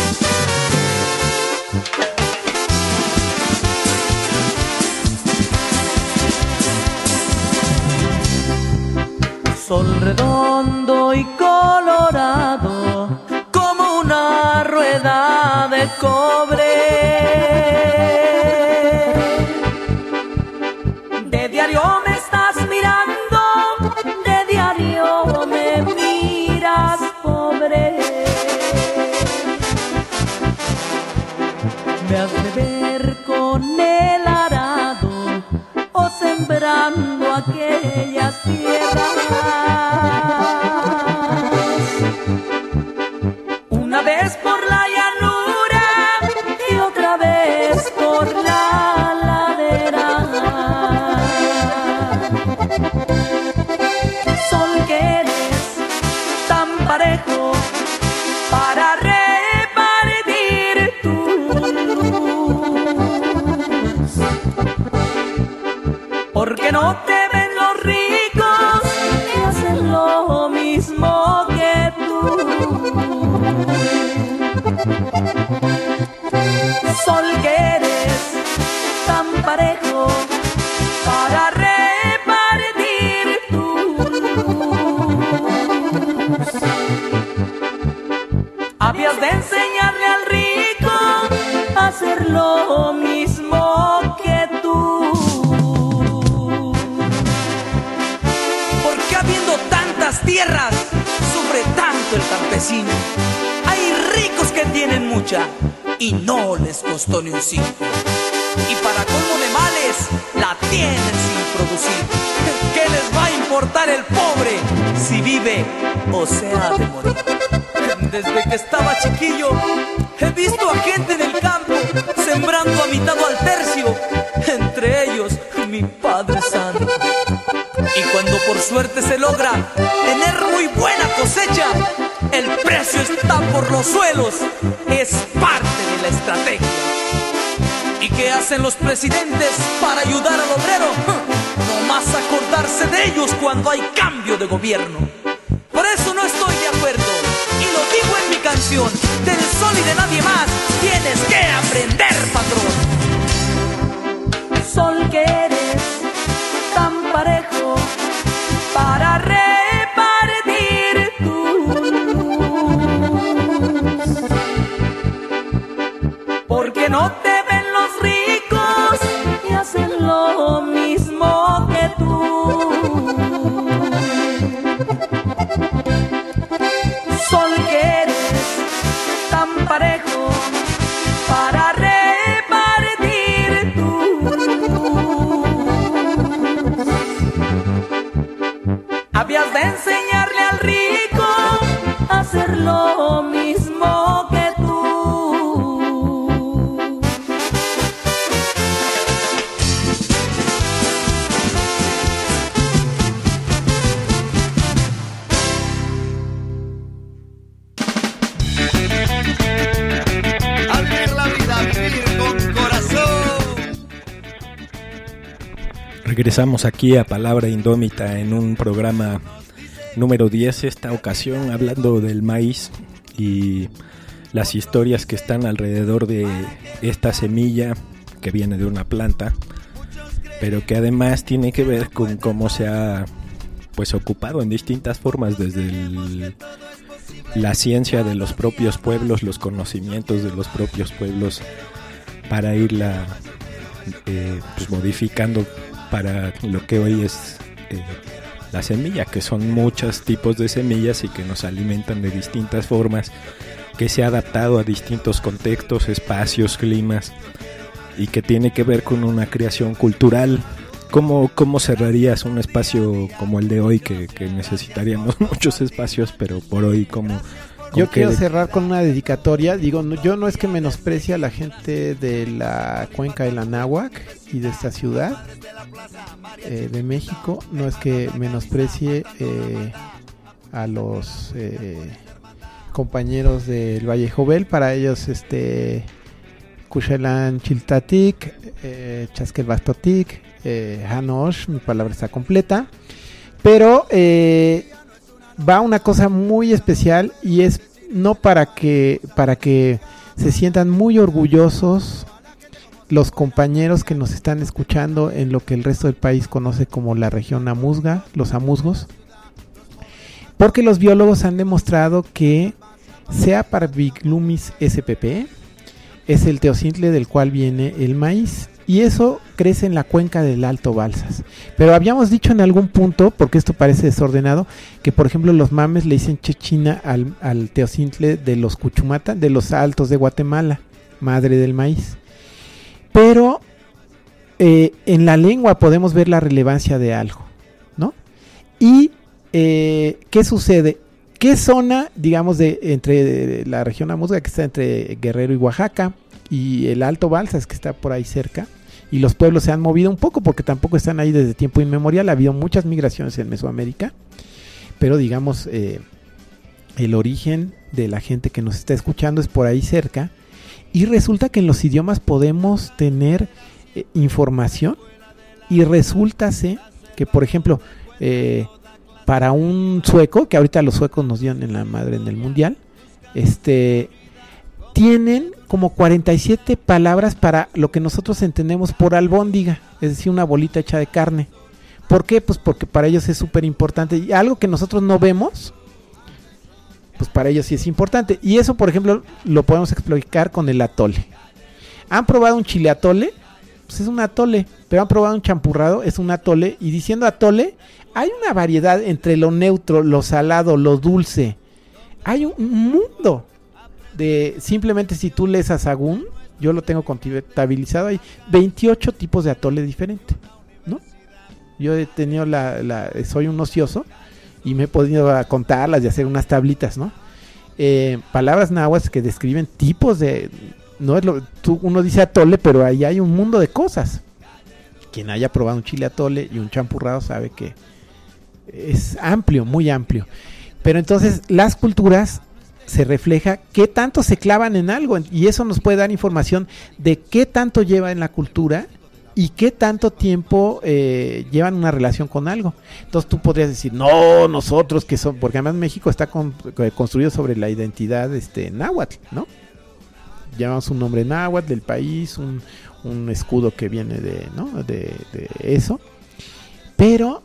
Sol redondo y colorado como una rueda de cobre. De diario me estás mirando, de diario me miras, pobre. Me has de ver con el arado o sembrando aquellas tierras. Una vez por la llanura y otra vez por la ladera. Sol que eres tan parejo para repartir tu luz. Porque no te ven los ricos y hacen lo mismo que tú. Sol que eres tan parejo para repartir tu luz. Habías de enseñarle al rico a hacer lo mismo que tú. Porque habiendo tantas tierras, sufre tanto el campesino. Hay ricos que tienen mucha y no les costó ni un cinco. Y para colmo de males, la tienen sin producir. ¿Qué les va a importar el pobre si vive o se ha de morir? Desde que estaba chiquillo, he visto a gente en el campo sembrando a mitad o al tercio, entre ellos mi Padre Santo. Y cuando por suerte se logra tener muy buena cosecha, el precio está por los suelos, es parte de la estrategia. ¿Y qué hacen los presidentes para ayudar al obrero? No más acordarse de ellos cuando hay cambio de gobierno. Por eso no estoy de acuerdo, y lo digo en mi canción, del sol y de nadie más tienes que aprender, patrón. Sol que eres tan parejo para repartir tu luz. Porque no te ven los ricos y hacen lo mismo que tú. Sol que eres tan parejo para Regresamos aquí a Palabra Indómita en un programa número diez, esta ocasión hablando del maíz y las historias que están alrededor de esta semilla que viene de una planta, pero que además tiene que ver con cómo se ha pues ocupado en distintas formas desde el, la ciencia de los propios pueblos, los conocimientos de los propios pueblos para irla eh, pues modificando para lo que hoy es eh, la semilla, que son muchos tipos de semillas y que nos alimentan de distintas formas, que se ha adaptado a distintos contextos, espacios, climas, y que tiene que ver con una creación cultural. ¿Cómo, cómo cerrarías un espacio como el de hoy, que, que necesitaríamos muchos espacios, pero por hoy como... Yo quiero de... cerrar con una dedicatoria. Digo, no, yo no es que menosprecie a la gente de la cuenca del Anáhuac y de esta ciudad eh, de México, no es que menosprecie eh, a los eh, compañeros del Valle Jovel. Para ellos, este Cuxelan Chiltatic, eh, Chasquel Bastotic, eh, Hanosh, mi palabra está completa, pero eh, va una cosa muy especial, y es no para que para que se sientan muy orgullosos los compañeros que nos están escuchando en lo que el resto del país conoce como la región Amuzga, los amuzgos, porque los biólogos han demostrado que sea Parviglumis spp es el teocintle del cual viene el maíz, y eso crece en la cuenca del Alto Balsas. Pero habíamos dicho en algún punto, porque esto parece desordenado, que por ejemplo los mames le dicen chechina al, al teocintle de los Cuchumata, de los Altos de Guatemala, madre del maíz. Pero eh, en la lengua podemos ver la relevancia de algo, ¿no? Y eh, ¿qué sucede? ¿Qué zona, digamos, de entre de la región Amuzga, que está entre Guerrero y Oaxaca, y el Alto Balsas, que está por ahí cerca, y los pueblos se han movido un poco porque tampoco están ahí desde tiempo inmemorial? Ha habido muchas migraciones en Mesoamérica, pero digamos eh, el origen de la gente que nos está escuchando es por ahí cerca, y resulta que en los idiomas podemos tener eh, información, y resulta que, por ejemplo, eh, para un sueco, que ahorita los suecos nos dieron en la madre en el mundial, este tienen como cuarenta y siete palabras para lo que nosotros entendemos por albóndiga, es decir, una bolita hecha de carne. ¿Por qué? Pues porque para ellos es súper importante, y algo que nosotros no vemos, pues para ellos sí es importante. Y eso, por ejemplo, lo podemos explicar con el atole. ¿Han probado un chile atole? Pues es un atole. Pero han probado un champurrado, es un atole. Y diciendo atole, hay una variedad entre lo neutro, lo salado, lo dulce. Hay un mundo de, simplemente si tú lees a Sagún, yo lo tengo contabilizado, hay veintiocho tipos de atole diferentes, ¿no? Yo he tenido la, la soy un ocioso y me he podido contarlas y hacer unas tablitas, ¿no? Eh, palabras náhuatl que describen tipos de, no es lo, tú, uno dice atole, pero ahí hay un mundo de cosas. Quien haya probado un chile atole y un champurrado sabe que es amplio, muy amplio. Pero entonces las culturas se refleja qué tanto se clavan en algo, y eso nos puede dar información de qué tanto lleva en la cultura y qué tanto tiempo eh, llevan una relación con algo. Entonces tú podrías decir, no, nosotros que son, porque además México está con, construido sobre la identidad este náhuatl, ¿no? Llevamos un nombre náhuatl del país, un, un escudo que viene de, ¿no? de, de eso, pero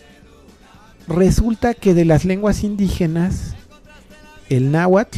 resulta que de las lenguas indígenas el náhuatl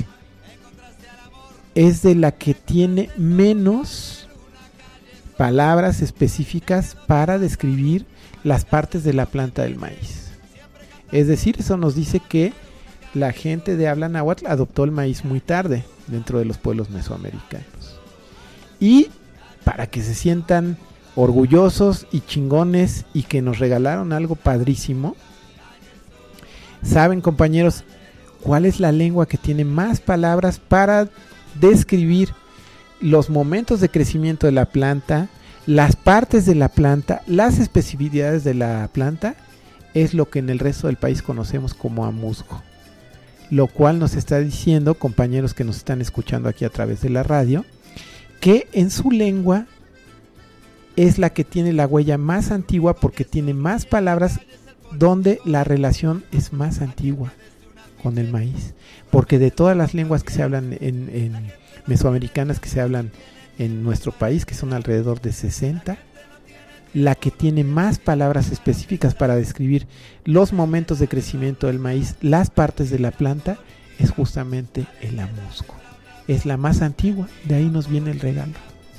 es de la que tiene menos palabras específicas para describir las partes de la planta del maíz. Es decir, eso nos dice que la gente de habla náhuatl adoptó el maíz muy tarde dentro de los pueblos mesoamericanos. Y para que se sientan orgullosos y chingones y que nos regalaron algo padrísimo, ¿saben, compañeros, cuál es la lengua que tiene más palabras para describir los momentos de crecimiento de la planta, las partes de la planta, las especificidades de la planta? Es lo que en el resto del país conocemos como amuzgo. Lo cual nos está diciendo, compañeros que nos están escuchando aquí a través de la radio, que en su lengua es la que tiene la huella más antigua porque tiene más palabras donde la relación es más antigua con el maíz. Porque de todas las lenguas que se hablan en, en mesoamericanas que se hablan en nuestro país, que son alrededor de sesenta, la que tiene más palabras específicas para describir los momentos de crecimiento del maíz, las partes de la planta, es justamente el amusco. Es la más antigua, de ahí nos viene el regalo.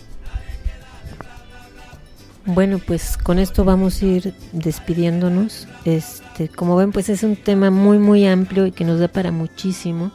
Bueno, pues con esto vamos a ir despidiéndonos. Este, como ven, pues es un tema muy muy amplio y que nos da para muchísimo.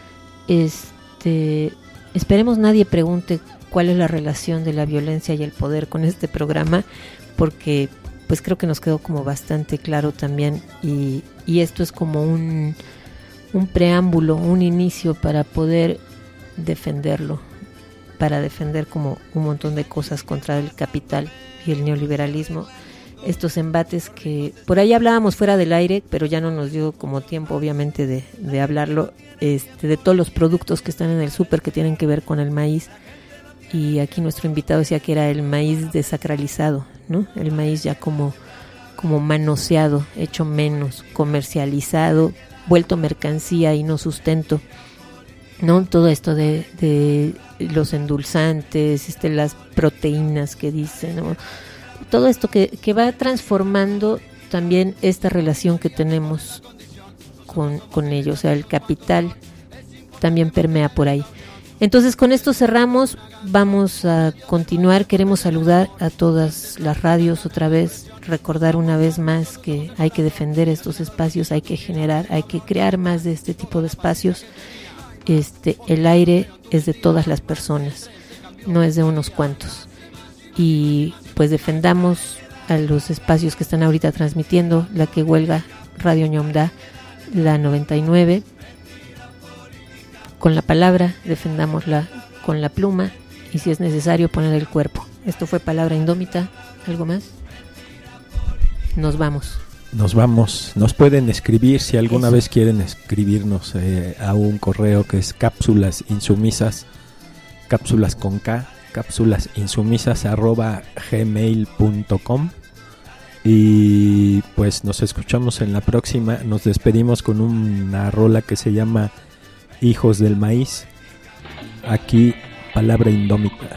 Este, esperemos nadie pregunte cuál es la relación de la violencia y el poder con este programa, porque pues creo que nos quedó como bastante claro también, y, y esto es como un, un preámbulo, un inicio para poder defenderlo, para defender como un montón de cosas contra el capital y el neoliberalismo, estos embates que por ahí hablábamos fuera del aire, pero ya no nos dio como tiempo obviamente de, de hablarlo, este, de todos los productos que están en el súper que tienen que ver con el maíz. Y aquí nuestro invitado decía que era el maíz desacralizado, ¿no? El maíz ya como, como manoseado, hecho menos, comercializado, vuelto mercancía y no sustento, ¿no? Todo esto de, de los endulzantes, este, las proteínas que dicen, ¿no? Todo esto que, que va transformando también esta relación que tenemos con, con ellos. O sea, el capital también permea por ahí. Entonces con esto cerramos, vamos a continuar, queremos saludar a todas las radios otra vez, recordar una vez más que hay que defender estos espacios, hay que generar, hay que crear más de este tipo de espacios. Este, el aire es de todas las personas, no es de unos cuantos, y pues defendamos a los espacios que están ahorita transmitiendo, la que huelga Radio Ñomda, la noventa y nueve, con la palabra, defendámosla con la pluma y si es necesario poner el cuerpo. Esto fue Palabra Indómita. ¿Algo más? Nos vamos. Nos vamos. Nos pueden escribir si alguna Eso. vez quieren escribirnos eh, a un correo que es cápsulas insumisas, cápsulas con K, cápsulas insumisas arroba gmail punto com. Y pues nos escuchamos en la próxima. Nos despedimos con una rola que se llama Hijos del Maíz. Aquí Palabra Indómita.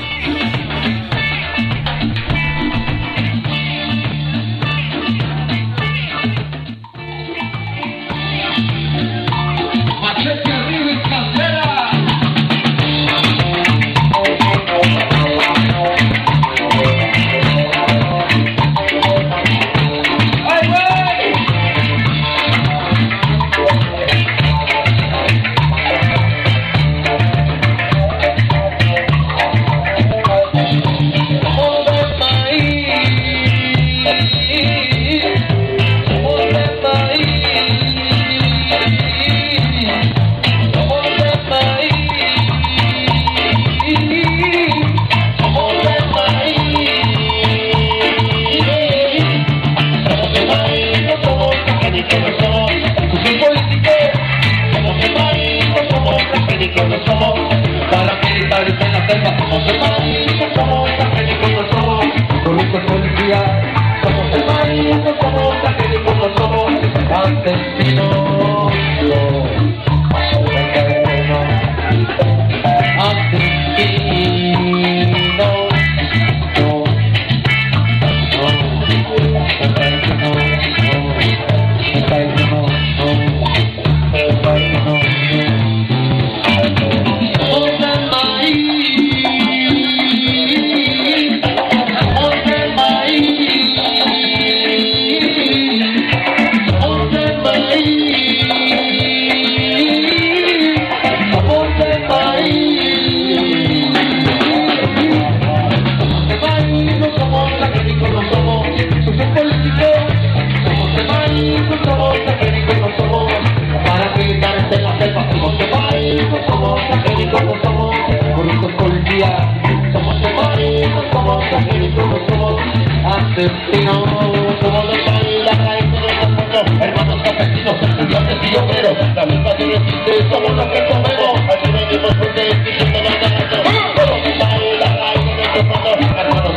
Hermanos campesinos, estudiantes y obreros, la misma que resiste, somos los que comemos, así venimos porque existe la ganancia. Solo mi país, la raíz de nuestro fondo, hermanos campesinos.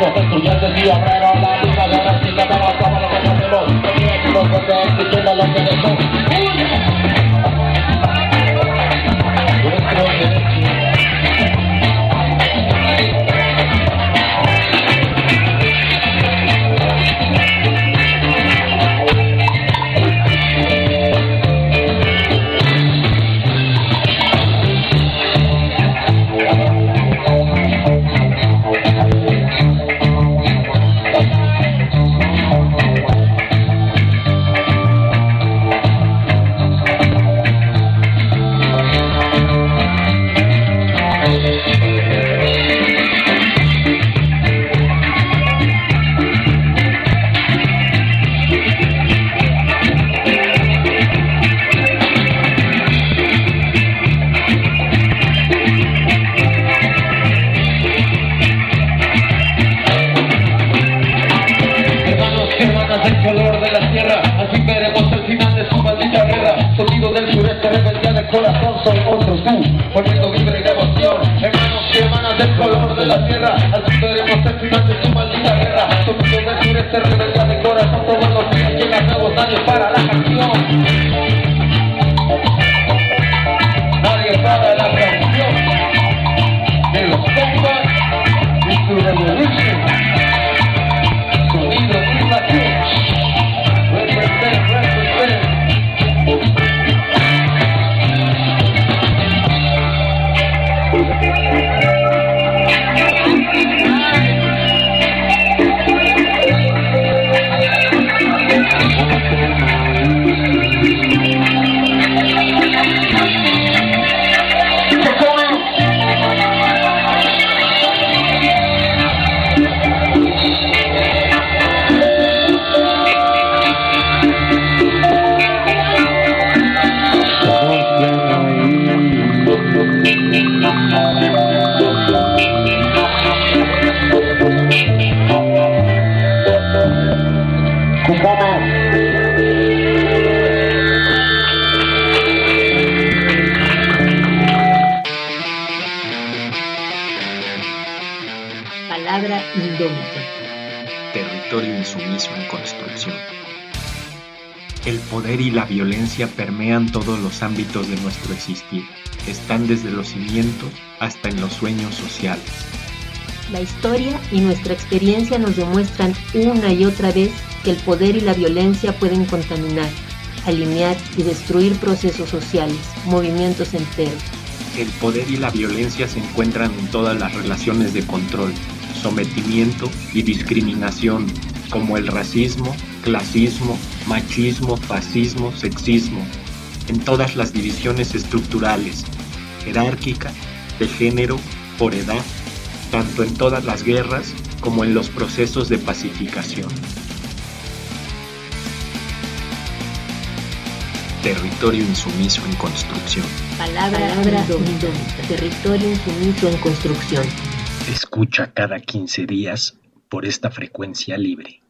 políticos, estudiantes y obreros, la lucha de racista, pero somos los que hacemos, los que exigiendo los derechos. Nuestros derechos. Soy otro tú, poniendo vibra y devoción. Hermanos y hermanas del color de la tierra, así veremos el final de su maldita guerra. Sonido del sureste, rebelde de corazón, todos los días llegan nuevos años para la canción. Nadie para la canción de los compas y su revolución. Sonido de la tierra, represent, represent. Palabra indómita. Territorio insumiso en construcción. El poder y la violencia permean todos los ámbitos de nuestro existir. Están desde los cimientos hasta en los sueños sociales. La historia y nuestra experiencia nos demuestran una y otra vez que el poder y la violencia pueden contaminar, alinear y destruir procesos sociales, movimientos enteros. El poder y la violencia se encuentran en todas las relaciones de control, sometimiento y discriminación, como el racismo, clasismo, machismo, fascismo, sexismo, en todas las divisiones estructurales, jerárquica, de género, por edad, tanto en todas las guerras como en los procesos de pacificación. Territorio insumiso en construcción. Palabra, Palabra indómita. Territorio insumiso en construcción. Escucha cada quince días por esta frecuencia libre.